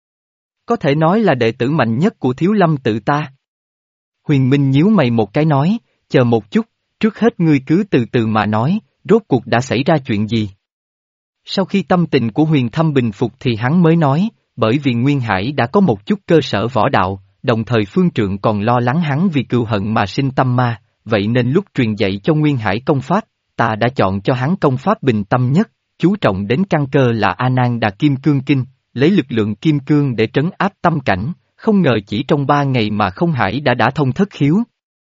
Có thể nói là đệ tử mạnh nhất của Thiếu Lâm Tự ta. Huyền Minh nhíu mày một cái nói, chờ một chút, trước hết ngươi cứ từ từ mà nói, rốt cuộc đã xảy ra chuyện gì? Sau khi tâm tình của Huyền Thâm bình phục thì hắn mới nói, bởi vì Nguyên Hải đã có một chút cơ sở võ đạo, đồng thời phương trượng còn lo lắng hắn vì cừu hận mà sinh tâm ma, vậy nên lúc truyền dạy cho Nguyên Hải công pháp, ta đã chọn cho hắn công pháp bình tâm nhất, chú trọng đến căn cơ là A Nan Đà Kim Cương Kinh, lấy lực lượng kim cương để trấn áp tâm cảnh, không ngờ chỉ trong ba ngày mà Không Hải đã đã thông thất khiếu.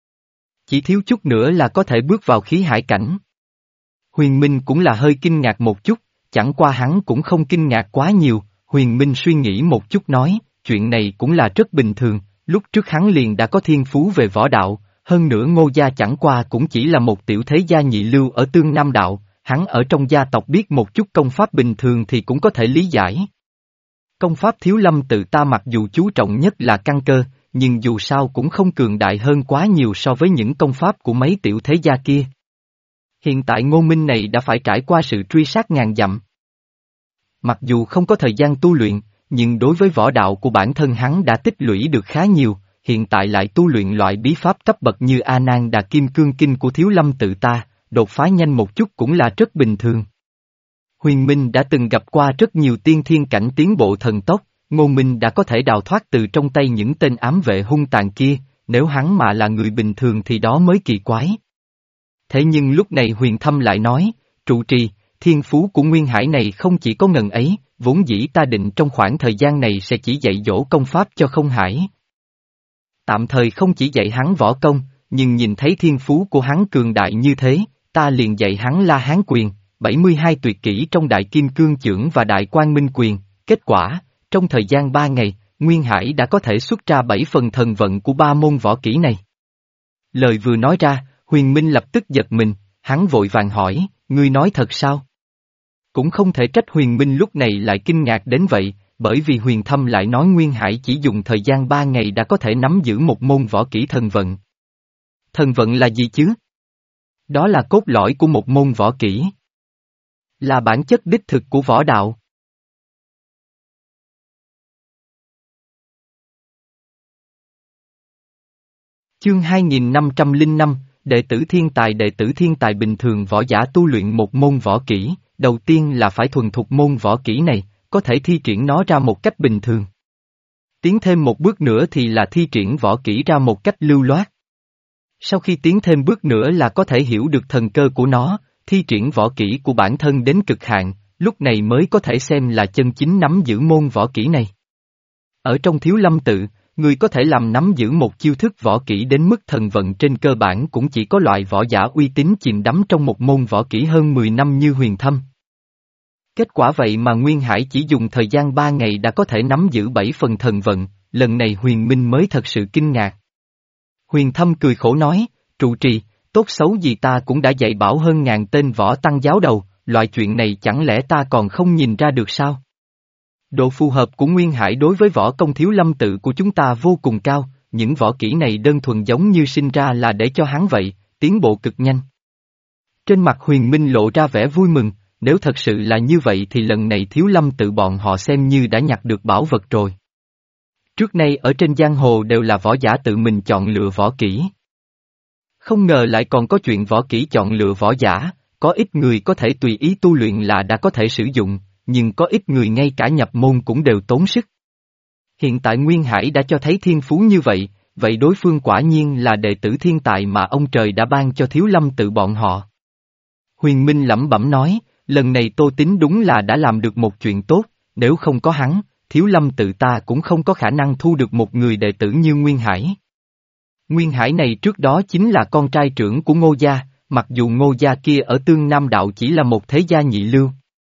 Chỉ thiếu chút nữa là có thể bước vào khí hải cảnh. Huyền Minh cũng là hơi kinh ngạc một chút, chẳng qua hắn cũng không kinh ngạc quá nhiều, Huyền Minh suy nghĩ một chút nói, chuyện này cũng là rất bình thường, lúc trước hắn liền đã có thiên phú về võ đạo, hơn nữa Ngô gia chẳng qua cũng chỉ là một tiểu thế gia nhị lưu ở Tương Nam Đạo, hắn ở trong gia tộc biết một chút công pháp bình thường thì cũng có thể lý giải. Công pháp Thiếu Lâm Tự ta mặc dù chú trọng nhất là căn cơ, nhưng dù sao cũng không cường đại hơn quá nhiều so với những công pháp của mấy tiểu thế gia kia. Hiện tại Ngô Minh này đã phải trải qua sự truy sát ngàn dặm. Mặc dù không có thời gian tu luyện, nhưng đối với võ đạo của bản thân hắn đã tích lũy được khá nhiều, hiện tại lại tu luyện loại bí pháp cấp bậc như A Nan Đà Kim Cương Kinh của Thiếu Lâm Tự ta, đột phá nhanh một chút cũng là rất bình thường. Huyền Minh đã từng gặp qua rất nhiều tiên thiên cảnh tiến bộ thần tốc, Ngô Minh đã có thể đào thoát từ trong tay những tên ám vệ hung tàn kia, nếu hắn mà là người bình thường thì đó mới kỳ quái. Thế nhưng lúc này Huyền Thâm lại nói, trụ trì, thiên phú của Nguyên Hải này không chỉ có ngần ấy, vốn dĩ ta định trong khoảng thời gian này sẽ chỉ dạy dỗ công pháp cho Không Hải. Tạm thời không chỉ dạy hắn võ công, nhưng nhìn thấy thiên phú của hắn cường đại như thế, ta liền dạy hắn La Hán Quyền, bảy mươi hai tuyệt kỹ trong Đại Kim Cương Chưởng và Đại Quang Minh Quyền, kết quả, trong thời gian ba ngày, Nguyên Hải đã có thể xuất ra bảy phần thần vận của ba môn võ kỹ này. Lời vừa nói ra, Huyền Minh lập tức giật mình, hắn vội vàng hỏi, ngươi nói thật sao? Cũng không thể trách Huyền Minh lúc này lại kinh ngạc đến vậy, bởi vì Huyền Thâm lại nói Nguyên Hải chỉ dùng thời gian ba ngày đã có thể nắm giữ một môn võ kỹ thần vận. Thần vận là gì chứ? Đó là cốt lõi của một môn võ kỹ. Là bản chất đích thực của võ đạo. Chương hai nghìn năm trăm lẻ năm, đệ tử thiên tài. Đệ tử thiên tài bình thường võ giả tu luyện một môn võ kỹ, đầu tiên là phải thuần thục môn võ kỹ này, có thể thi triển nó ra một cách bình thường. Tiến thêm một bước nữa thì là thi triển võ kỹ ra một cách lưu loát. Sau khi tiến thêm bước nữa là có thể hiểu được thần cơ của nó, thi triển võ kỹ của bản thân đến cực hạn, lúc này mới có thể xem là chân chính nắm giữ môn võ kỹ này. Ở trong Thiếu Lâm tự, người có thể làm nắm giữ một chiêu thức võ kỹ đến mức thần vận trên cơ bản cũng chỉ có loại võ giả uy tín chìm đắm trong một môn võ kỹ hơn mười năm như Huyền Thâm. Kết quả vậy mà Nguyên Hải chỉ dùng thời gian ba ngày đã có thể nắm giữ bảy phần thần vận, lần này Huyền Minh mới thật sự kinh ngạc. Huyền Thâm cười khổ nói, trụ trì, tốt xấu gì ta cũng đã dạy bảo hơn ngàn tên võ tăng giáo đầu, loại chuyện này chẳng lẽ ta còn không nhìn ra được sao? Độ phù hợp của Nguyên Hải đối với võ công Thiếu Lâm tự của chúng ta vô cùng cao, những võ kỹ này đơn thuần giống như sinh ra là để cho hắn vậy, tiến bộ cực nhanh. Trên mặt Huyền Minh lộ ra vẻ vui mừng, nếu thật sự là như vậy thì lần này Thiếu Lâm tự bọn họ xem như đã nhặt được bảo vật rồi. Trước nay ở trên giang hồ đều là võ giả tự mình chọn lựa võ kỹ. Không ngờ lại còn có chuyện võ kỹ chọn lựa võ giả, có ít người có thể tùy ý tu luyện là đã có thể sử dụng, nhưng có ít người ngay cả nhập môn cũng đều tốn sức. Hiện tại Nguyên Hải đã cho thấy thiên phú như vậy, vậy đối phương quả nhiên là đệ tử thiên tài mà ông trời đã ban cho Thiếu Lâm tự bọn họ. Huyền Minh lẩm bẩm nói, lần này Tô Tín đúng là đã làm được một chuyện tốt, nếu không có hắn, Thiếu Lâm tự ta cũng không có khả năng thu được một người đệ tử như Nguyên Hải. Nguyên Hải này trước đó chính là con trai trưởng của Ngô Gia, mặc dù Ngô Gia kia ở Tương Nam Đạo chỉ là một thế gia nhị lưu.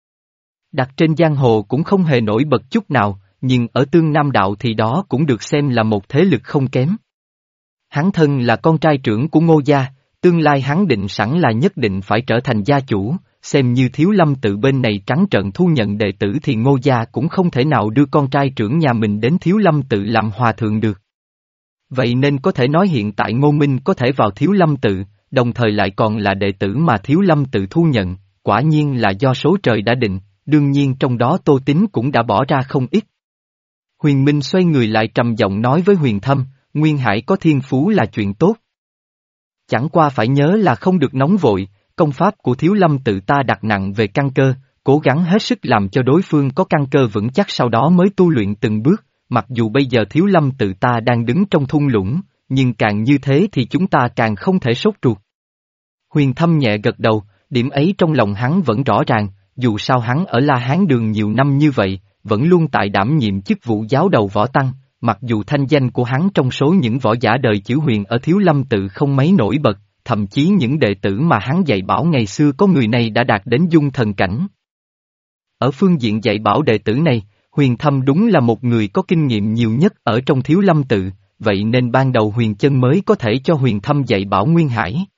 Đặt trên giang hồ cũng không hề nổi bật chút nào, nhưng ở Tương Nam Đạo thì đó cũng được xem là một thế lực không kém. Hắn thân là con trai trưởng của Ngô Gia, tương lai hắn định sẵn là nhất định phải trở thành gia chủ, xem như Thiếu Lâm tự bên này trắng trợn thu nhận đệ tử thì Ngô Gia cũng không thể nào đưa con trai trưởng nhà mình đến Thiếu Lâm tự làm hòa thượng được. Vậy nên có thể nói hiện tại Ngô Minh có thể vào Thiếu Lâm tự, đồng thời lại còn là đệ tử mà Thiếu Lâm tự thu nhận, quả nhiên là do số trời đã định, đương nhiên trong đó Tô Tín cũng đã bỏ ra không ít. Huyền Minh xoay người lại trầm giọng nói với Huyền Thâm, Nguyên Hải có thiên phú là chuyện tốt. Chẳng qua phải nhớ là không được nóng vội, công pháp của Thiếu Lâm tự ta đặt nặng về căn cơ, cố gắng hết sức làm cho đối phương có căn cơ vững chắc sau đó mới tu luyện từng bước, mặc dù bây giờ Thiếu Lâm tự ta đang đứng trong thung lũng, nhưng càng như thế thì chúng ta càng không thể sốt ruột. Huyền Thâm nhẹ gật đầu, điểm ấy trong lòng hắn vẫn rõ ràng, dù sao hắn ở La Hán Đường nhiều năm như vậy, vẫn luôn tại đảm nhiệm chức vụ giáo đầu võ tăng, mặc dù thanh danh của hắn trong số những võ giả đời chữ huyền ở Thiếu Lâm tự không mấy nổi bật, thậm chí những đệ tử mà hắn dạy bảo ngày xưa có người này đã đạt đến dung thần cảnh. Ở phương diện dạy bảo đệ tử này, Huyền Thâm đúng là một người có kinh nghiệm nhiều nhất ở trong Thiếu Lâm tự, vậy nên ban đầu Huyền Chân mới có thể cho Huyền Thâm dạy bảo Nguyên Hải.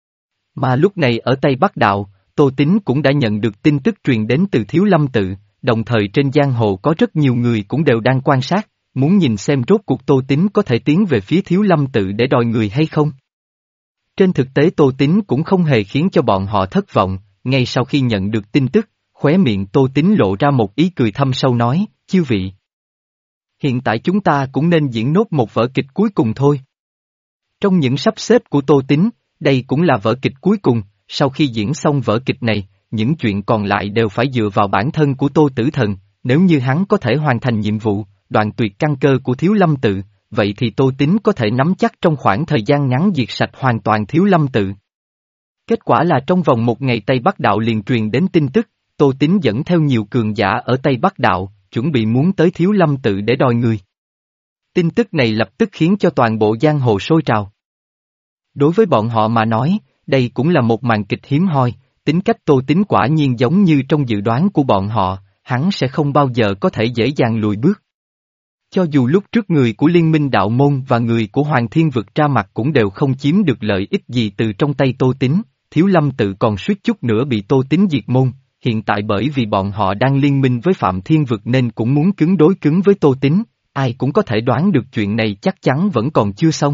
Mà lúc này ở Tây Bắc Đạo, Tô Tín cũng đã nhận được tin tức truyền đến từ Thiếu Lâm tự, đồng thời trên giang hồ có rất nhiều người cũng đều đang quan sát, muốn nhìn xem rốt cuộc Tô Tín có thể tiến về phía Thiếu Lâm tự để đòi người hay không. Trên thực tế Tô Tín cũng không hề khiến cho bọn họ thất vọng, ngay sau khi nhận được tin tức, khóe miệng Tô Tín lộ ra một ý cười thâm sâu nói, chư vị. Hiện tại chúng ta cũng nên diễn nốt một vở kịch cuối cùng thôi. Trong những sắp xếp của Tô Tín, đây cũng là vở kịch cuối cùng, sau khi diễn xong vở kịch này, những chuyện còn lại đều phải dựa vào bản thân của Tô Tử Thần, nếu như hắn có thể hoàn thành nhiệm vụ, đoạn tuyệt căn cơ của Thiếu Lâm tự, vậy thì Tô Tín có thể nắm chắc trong khoảng thời gian ngắn diệt sạch hoàn toàn Thiếu Lâm tự. Kết quả là trong vòng một ngày Tây Bắc Đạo liền truyền đến tin tức, Tô Tín dẫn theo nhiều cường giả ở Tây Bắc Đạo, chuẩn bị muốn tới Thiếu Lâm tự để đòi người. Tin tức này lập tức khiến cho toàn bộ giang hồ sôi trào. Đối với bọn họ mà nói, đây cũng là một màn kịch hiếm hoi, tính cách Tô Tín quả nhiên giống như trong dự đoán của bọn họ, hắn sẽ không bao giờ có thể dễ dàng lùi bước. Cho dù lúc trước người của Liên minh Đạo Môn và người của Hoàng Thiên Vực ra mặt cũng đều không chiếm được lợi ích gì từ trong tay Tô Tín, Thiếu Lâm tự còn suýt chút nữa bị Tô Tín diệt môn, hiện tại bởi vì bọn họ đang liên minh với Phạm Thiên Vực nên cũng muốn cứng đối cứng với Tô Tín, ai cũng có thể đoán được chuyện này chắc chắn vẫn còn chưa xong.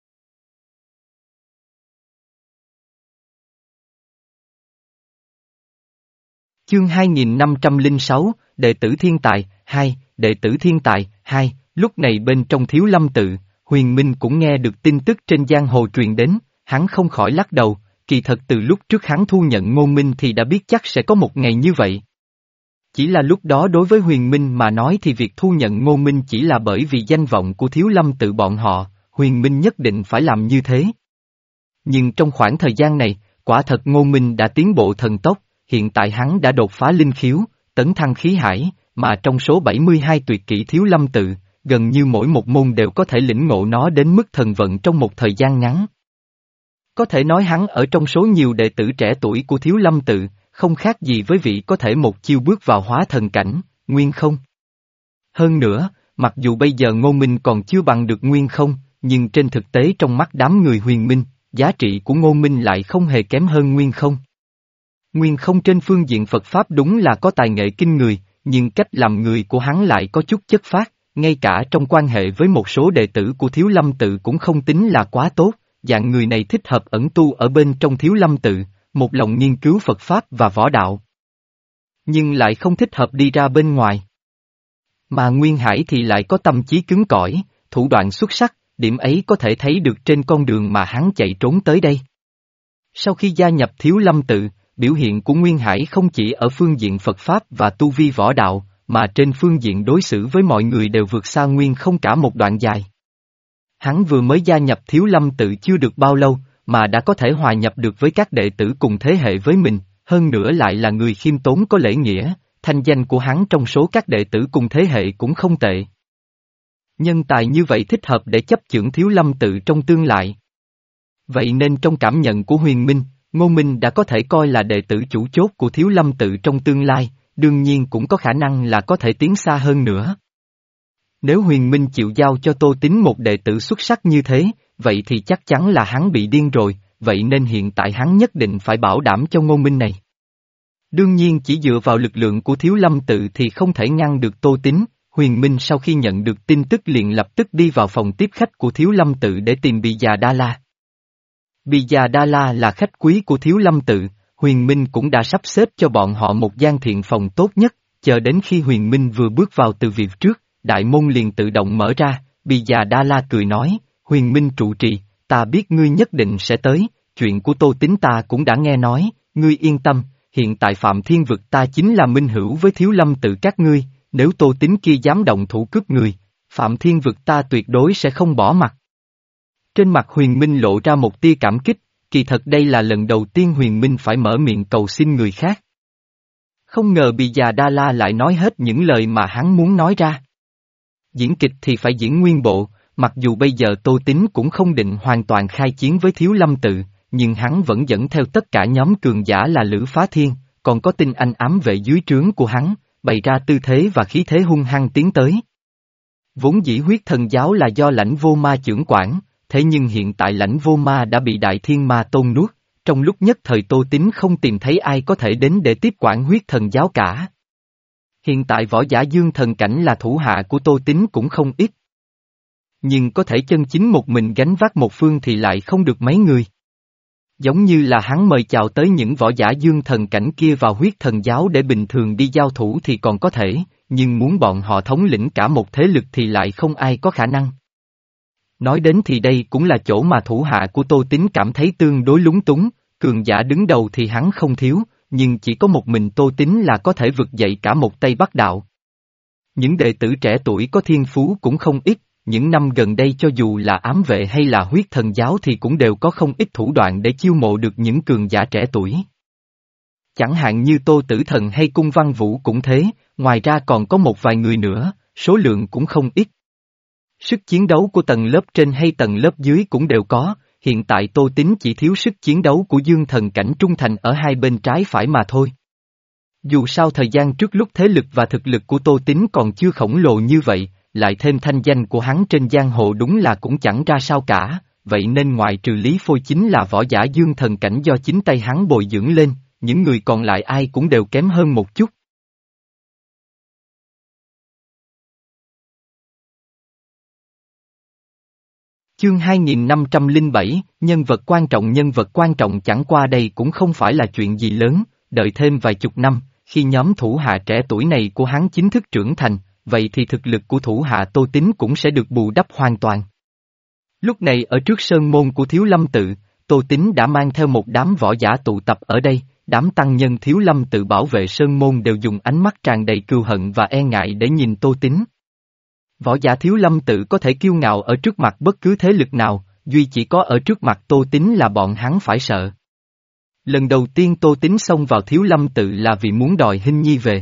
Chương hai nghìn năm trăm lẻ sáu, Đệ tử Thiên Tài, hai, Đệ tử Thiên Tài, hai, lúc này bên trong Thiếu Lâm tự, Huyền Minh cũng nghe được tin tức trên giang hồ truyền đến, hắn không khỏi lắc đầu, kỳ thật từ lúc trước hắn thu nhận Ngô Minh thì đã biết chắc sẽ có một ngày như vậy. Chỉ là lúc đó đối với Huyền Minh mà nói thì việc thu nhận Ngô Minh chỉ là bởi vì danh vọng của Thiếu Lâm tự bọn họ, Huyền Minh nhất định phải làm như thế. Nhưng trong khoảng thời gian này, quả thật Ngô Minh đã tiến bộ thần tốc, hiện tại hắn đã đột phá linh khiếu, tấn thăng khí hải, mà trong số bảy mươi hai tuyệt kỹ Thiếu Lâm tự, gần như mỗi một môn đều có thể lĩnh ngộ nó đến mức thần vận trong một thời gian ngắn. Có thể nói hắn ở trong số nhiều đệ tử trẻ tuổi của Thiếu Lâm tự, không khác gì với vị có thể một chiêu bước vào hóa thần cảnh, Nguyên Không. Hơn nữa, mặc dù bây giờ Ngô Minh còn chưa bằng được Nguyên Không, nhưng trên thực tế trong mắt đám người Huyền Minh, giá trị của Ngô Minh lại không hề kém hơn Nguyên Không. Nguyên Không trên phương diện Phật Pháp đúng là có tài nghệ kinh người, nhưng cách làm người của hắn lại có chút chất phác, ngay cả trong quan hệ với một số đệ tử của Thiếu Lâm tự cũng không tính là quá tốt, dạng người này thích hợp ẩn tu ở bên trong Thiếu Lâm tự, một lòng nghiên cứu Phật Pháp và võ đạo. Nhưng lại không thích hợp đi ra bên ngoài. Mà Nguyên Hải thì lại có tâm trí cứng cỏi, thủ đoạn xuất sắc, điểm ấy có thể thấy được trên con đường mà hắn chạy trốn tới đây. Sau khi gia nhập Thiếu Lâm tự, biểu hiện của Nguyên Hải không chỉ ở phương diện Phật Pháp và tu vi võ đạo, mà trên phương diện đối xử với mọi người đều vượt xa Nguyên Không cả một đoạn dài. Hắn vừa mới gia nhập Thiếu Lâm tự chưa được bao lâu, mà đã có thể hòa nhập được với các đệ tử cùng thế hệ với mình, hơn nữa lại là người khiêm tốn có lễ nghĩa, thanh danh của hắn trong số các đệ tử cùng thế hệ cũng không tệ. Nhân tài như vậy thích hợp để chấp chưởng Thiếu Lâm tự trong tương lai. Vậy nên trong cảm nhận của Huyền Minh, Ngô Minh đã có thể coi là đệ tử chủ chốt của Thiếu Lâm tự trong tương lai, đương nhiên cũng có khả năng là có thể tiến xa hơn nữa. Nếu Huyền Minh chịu giao cho Tô Tín một đệ tử xuất sắc như thế, vậy thì chắc chắn là hắn bị điên rồi, vậy nên hiện tại hắn nhất định phải bảo đảm cho Ngô Minh này. Đương nhiên chỉ dựa vào lực lượng của Thiếu Lâm tự thì không thể ngăn được Tô Tín. Huyền Minh sau khi nhận được tin tức liền lập tức đi vào phòng tiếp khách của Thiếu Lâm tự để tìm Bì Già Đa La. Bì Già Đa La là khách quý của Thiếu Lâm tự, Huyền Minh cũng đã sắp xếp cho bọn họ một gian thiện phòng tốt nhất, chờ đến khi Huyền Minh vừa bước vào từ viện trước, đại môn liền tự động mở ra, Bì Già Đa La cười nói, Huyền Minh trụ trì, ta biết ngươi nhất định sẽ tới, chuyện của Tô Tín ta cũng đã nghe nói, ngươi yên tâm, hiện tại Phạm Thiên Vực ta chính là minh hữu với Thiếu Lâm tự các ngươi. Nếu Tô Tín kia dám động thủ cướp người, Phạm Thiên Vực ta tuyệt đối sẽ không bỏ mặt. Trên mặt Huyền Minh lộ ra một tia cảm kích, kỳ thật đây là lần đầu tiên Huyền Minh phải mở miệng cầu xin người khác. Không ngờ Bì Già Đa La lại nói hết những lời mà hắn muốn nói ra. Diễn kịch thì phải diễn nguyên bộ, mặc dù bây giờ Tô Tín cũng không định hoàn toàn khai chiến với Thiếu Lâm tự, nhưng hắn vẫn dẫn theo tất cả nhóm cường giả là Lữ Phá Thiên, còn có tinh anh ám vệ dưới trướng của hắn, bày ra tư thế và khí thế hung hăng tiến tới. Vốn dĩ huyết thần giáo là do lãnh vô ma chưởng quản, thế nhưng hiện tại lãnh vô ma đã bị đại thiên ma tôn nuốt, trong lúc nhất thời Tô Tín không tìm thấy ai có thể đến để tiếp quản huyết thần giáo cả. Hiện tại võ giả dương thần cảnh là thủ hạ của Tô Tín cũng không ít. Nhưng có thể chân chính một mình gánh vác một phương thì lại không được mấy người. Giống như là hắn mời chào tới những võ giả dương thần cảnh kia vào huyết thần giáo để bình thường đi giao thủ thì còn có thể, nhưng muốn bọn họ thống lĩnh cả một thế lực thì lại không ai có khả năng. Nói đến thì đây cũng là chỗ mà thủ hạ của Tô Tín cảm thấy tương đối lúng túng, cường giả đứng đầu thì hắn không thiếu, nhưng chỉ có một mình Tô Tín là có thể vực dậy cả một Tây Bắc đạo. Những đệ tử trẻ tuổi có thiên phú cũng không ít. Những năm gần đây cho dù là ám vệ hay là huyết thần giáo thì cũng đều có không ít thủ đoạn để chiêu mộ được những cường giả trẻ tuổi. Chẳng hạn như Tô Tử Thần hay Cung Văn Vũ cũng thế, ngoài ra còn có một vài người nữa, số lượng cũng không ít. Sức chiến đấu của tầng lớp trên hay tầng lớp dưới cũng đều có, hiện tại Tô Tín chỉ thiếu sức chiến đấu của dương thần cảnh trung thành ở hai bên trái phải mà thôi. Dù sao thời gian trước lúc thế lực và thực lực của Tô Tín còn chưa khổng lồ như vậy, lại thêm thanh danh của hắn trên giang hồ đúng là cũng chẳng ra sao cả, vậy nên ngoài trừ Lý Phôi chính là võ giả dương thần cảnh do chính tay hắn bồi dưỡng lên, những người còn lại ai cũng đều kém hơn một chút. Chương hai nghìn năm trăm lẻ bảy, nhân vật quan trọng nhân vật quan trọng chẳng qua đây cũng không phải là chuyện gì lớn, đợi thêm vài chục năm, khi nhóm thủ hạ trẻ tuổi này của hắn chính thức trưởng thành, vậy thì thực lực của thủ hạ Tô Tín cũng sẽ được bù đắp hoàn toàn. Lúc này ở trước sơn môn của Thiếu Lâm tự, Tô Tín đã mang theo một đám võ giả tụ tập ở đây, đám tăng nhân Thiếu Lâm tự bảo vệ sơn môn đều dùng ánh mắt tràn đầy cừu hận và e ngại để nhìn Tô Tín. Võ giả Thiếu Lâm tự có thể kiêu ngạo ở trước mặt bất cứ thế lực nào, duy chỉ có ở trước mặt Tô Tín là bọn hắn phải sợ. Lần đầu tiên Tô Tín xông vào Thiếu Lâm tự là vì muốn đòi Hinh Nhi về.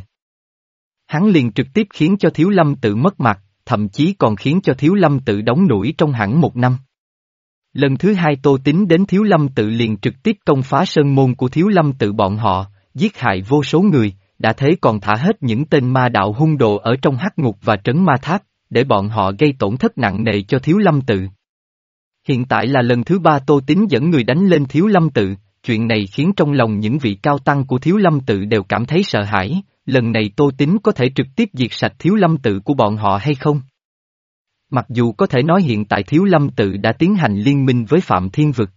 Hắn liền trực tiếp khiến cho Thiếu Lâm tự mất mặt, thậm chí còn khiến cho Thiếu Lâm tự đóng nủi trong hẳn một năm. Lần thứ hai Tô Tín đến Thiếu Lâm tự liền trực tiếp công phá sơn môn của Thiếu Lâm tự bọn họ, giết hại vô số người, đã thế còn thả hết những tên ma đạo hung đồ ở trong hắc ngục và trấn ma tháp, để bọn họ gây tổn thất nặng nề cho Thiếu Lâm tự. Hiện tại là lần thứ ba Tô Tín dẫn người đánh lên Thiếu Lâm tự, chuyện này khiến trong lòng những vị cao tăng của Thiếu Lâm tự đều cảm thấy sợ hãi, lần này Tô Tín có thể trực tiếp diệt sạch Thiếu Lâm tự của bọn họ hay không? Mặc dù có thể nói hiện tại Thiếu Lâm tự đã tiến hành liên minh với Phạm Thiên Vực.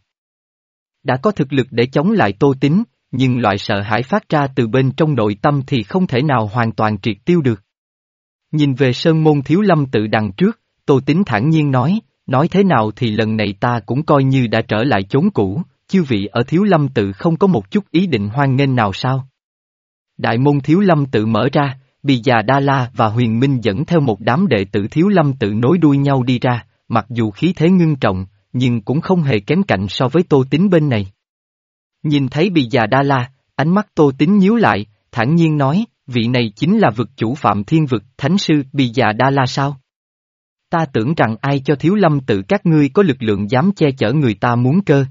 Đã có thực lực để chống lại Tô Tín, nhưng loại sợ hãi phát ra từ bên trong nội tâm thì không thể nào hoàn toàn triệt tiêu được. Nhìn về sơn môn Thiếu Lâm tự đằng trước, Tô Tín thản nhiên nói, nói thế nào thì lần này ta cũng coi như đã trở lại chốn cũ, chư vị ở Thiếu Lâm tự không có một chút ý định hoan nghênh nào sao? Đại môn Thiếu Lâm tự mở ra, Bì Già Đa La và Huyền Minh dẫn theo một đám đệ tử Thiếu Lâm tự nối đuôi nhau đi ra, mặc dù khí thế ngưng trọng, nhưng cũng không hề kém cạnh so với Tô Tín bên này. Nhìn thấy Bì Già Đa La, ánh mắt Tô Tín nhíu lại, thản nhiên nói, vị này chính là vực chủ Phạm Thiên Vực, Thánh sư Bì Già Đa La sao? Ta tưởng rằng ai cho Thiếu Lâm tự các ngươi có lực lượng dám che chở người ta muốn cơ.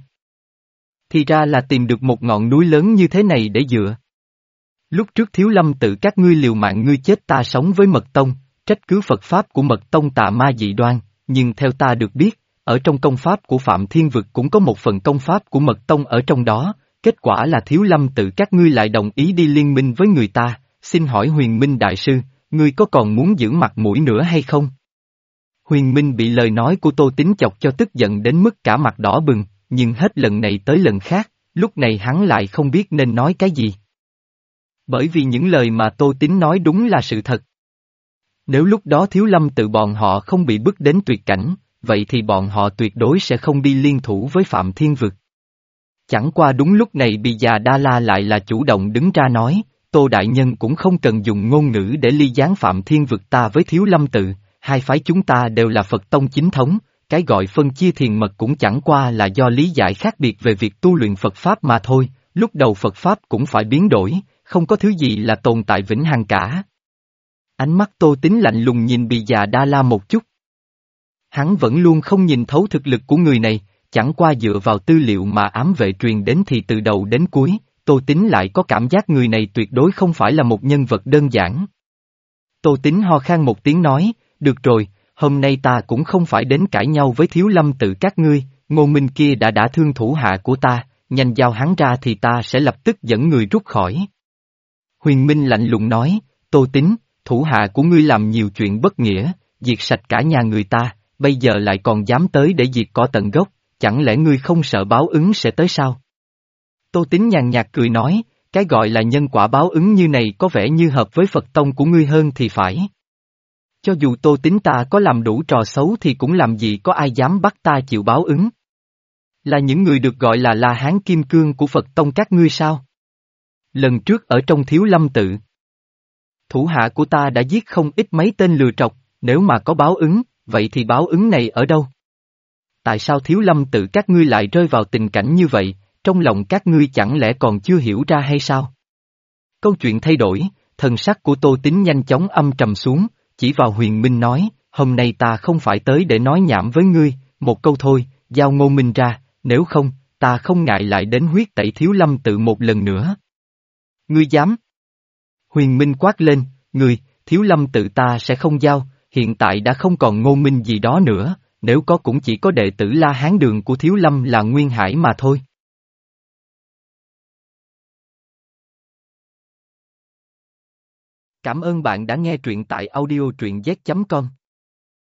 Thì ra là tìm được một ngọn núi lớn như thế này để dựa. Lúc trước Thiếu Lâm tự các ngươi liều mạng ngươi chết ta sống với Mật Tông, trách cứ Phật Pháp của Mật Tông tà ma dị đoan, nhưng theo ta được biết, ở trong công pháp của Phạm Thiên Vực cũng có một phần công pháp của Mật Tông ở trong đó, kết quả là Thiếu Lâm tự các ngươi lại đồng ý đi liên minh với người ta, xin hỏi Huyền Minh Đại Sư, ngươi có còn muốn giữ mặt mũi nữa hay không? Huyền Minh bị lời nói của Tô Tín chọc cho tức giận đến mức cả mặt đỏ bừng, nhưng hết lần này tới lần khác, lúc này hắn lại không biết nên nói cái gì. Bởi vì những lời mà Tô Tín nói đúng là sự thật. Nếu lúc đó Thiếu Lâm tự bọn họ không bị bức đến tuyệt cảnh, vậy thì bọn họ tuyệt đối sẽ không đi liên thủ với Phạm Thiên Vực. Chẳng qua đúng lúc này Bì Già Đa La lại là chủ động đứng ra nói, Tô Đại Nhân cũng không cần dùng ngôn ngữ để ly gián Phạm Thiên Vực ta với Thiếu Lâm tự, hai phái chúng ta đều là Phật tông chính thống, cái gọi phân chia thiền mật cũng chẳng qua là do lý giải khác biệt về việc tu luyện Phật Pháp mà thôi, lúc đầu Phật Pháp cũng phải biến đổi, không có thứ gì là tồn tại vĩnh hằng cả. Ánh mắt Tô Tín lạnh lùng nhìn Bì Già Đa La một chút. Hắn vẫn luôn không nhìn thấu thực lực của người này, chẳng qua dựa vào tư liệu mà ám vệ truyền đến thì từ đầu đến cuối, Tô Tín lại có cảm giác người này tuyệt đối không phải là một nhân vật đơn giản. Tô Tín ho khan một tiếng nói, được rồi, hôm nay ta cũng không phải đến cãi nhau với Thiếu Lâm tự các ngươi, Ngô Minh kia đã đã thương thủ hạ của ta, nhanh giao hắn ra thì ta sẽ lập tức dẫn người rút khỏi. Huyền Minh lạnh lùng nói, Tô Tín, thủ hạ của ngươi làm nhiều chuyện bất nghĩa, diệt sạch cả nhà người ta, bây giờ lại còn dám tới để diệt cỏ tận gốc, chẳng lẽ ngươi không sợ báo ứng sẽ tới sao? Tô Tín nhàn nhạt cười nói, cái gọi là nhân quả báo ứng như này có vẻ như hợp với Phật tông của ngươi hơn thì phải. Cho dù Tô Tín ta có làm đủ trò xấu thì cũng làm gì có ai dám bắt ta chịu báo ứng. Là những người được gọi là La Hán Kim Cương của Phật tông các ngươi sao? Lần trước ở trong Thiếu Lâm tự, thủ hạ của ta đã giết không ít mấy tên lừa trọc, nếu mà có báo ứng, vậy thì báo ứng này ở đâu? Tại sao Thiếu Lâm tự các ngươi lại rơi vào tình cảnh như vậy, trong lòng các ngươi chẳng lẽ còn chưa hiểu ra hay sao? Câu chuyện thay đổi, thần sắc của Tô Tín nhanh chóng âm trầm xuống, chỉ vào Huyền Minh nói, hôm nay ta không phải tới để nói nhảm với ngươi, một câu thôi, giao Ngô Minh ra, nếu không, ta không ngại lại đến huyết tẩy Thiếu Lâm tự một lần nữa. Ngươi dám? Huyền Minh quát lên, ngươi, Thiếu Lâm tự ta sẽ không giao, hiện tại đã không còn Ngô Minh gì đó nữa, nếu có cũng chỉ có đệ tử La Hán đường của Thiếu Lâm là Nguyên Hải mà thôi. Cảm ơn bạn đã nghe truyện tại audio truyện z chấm com.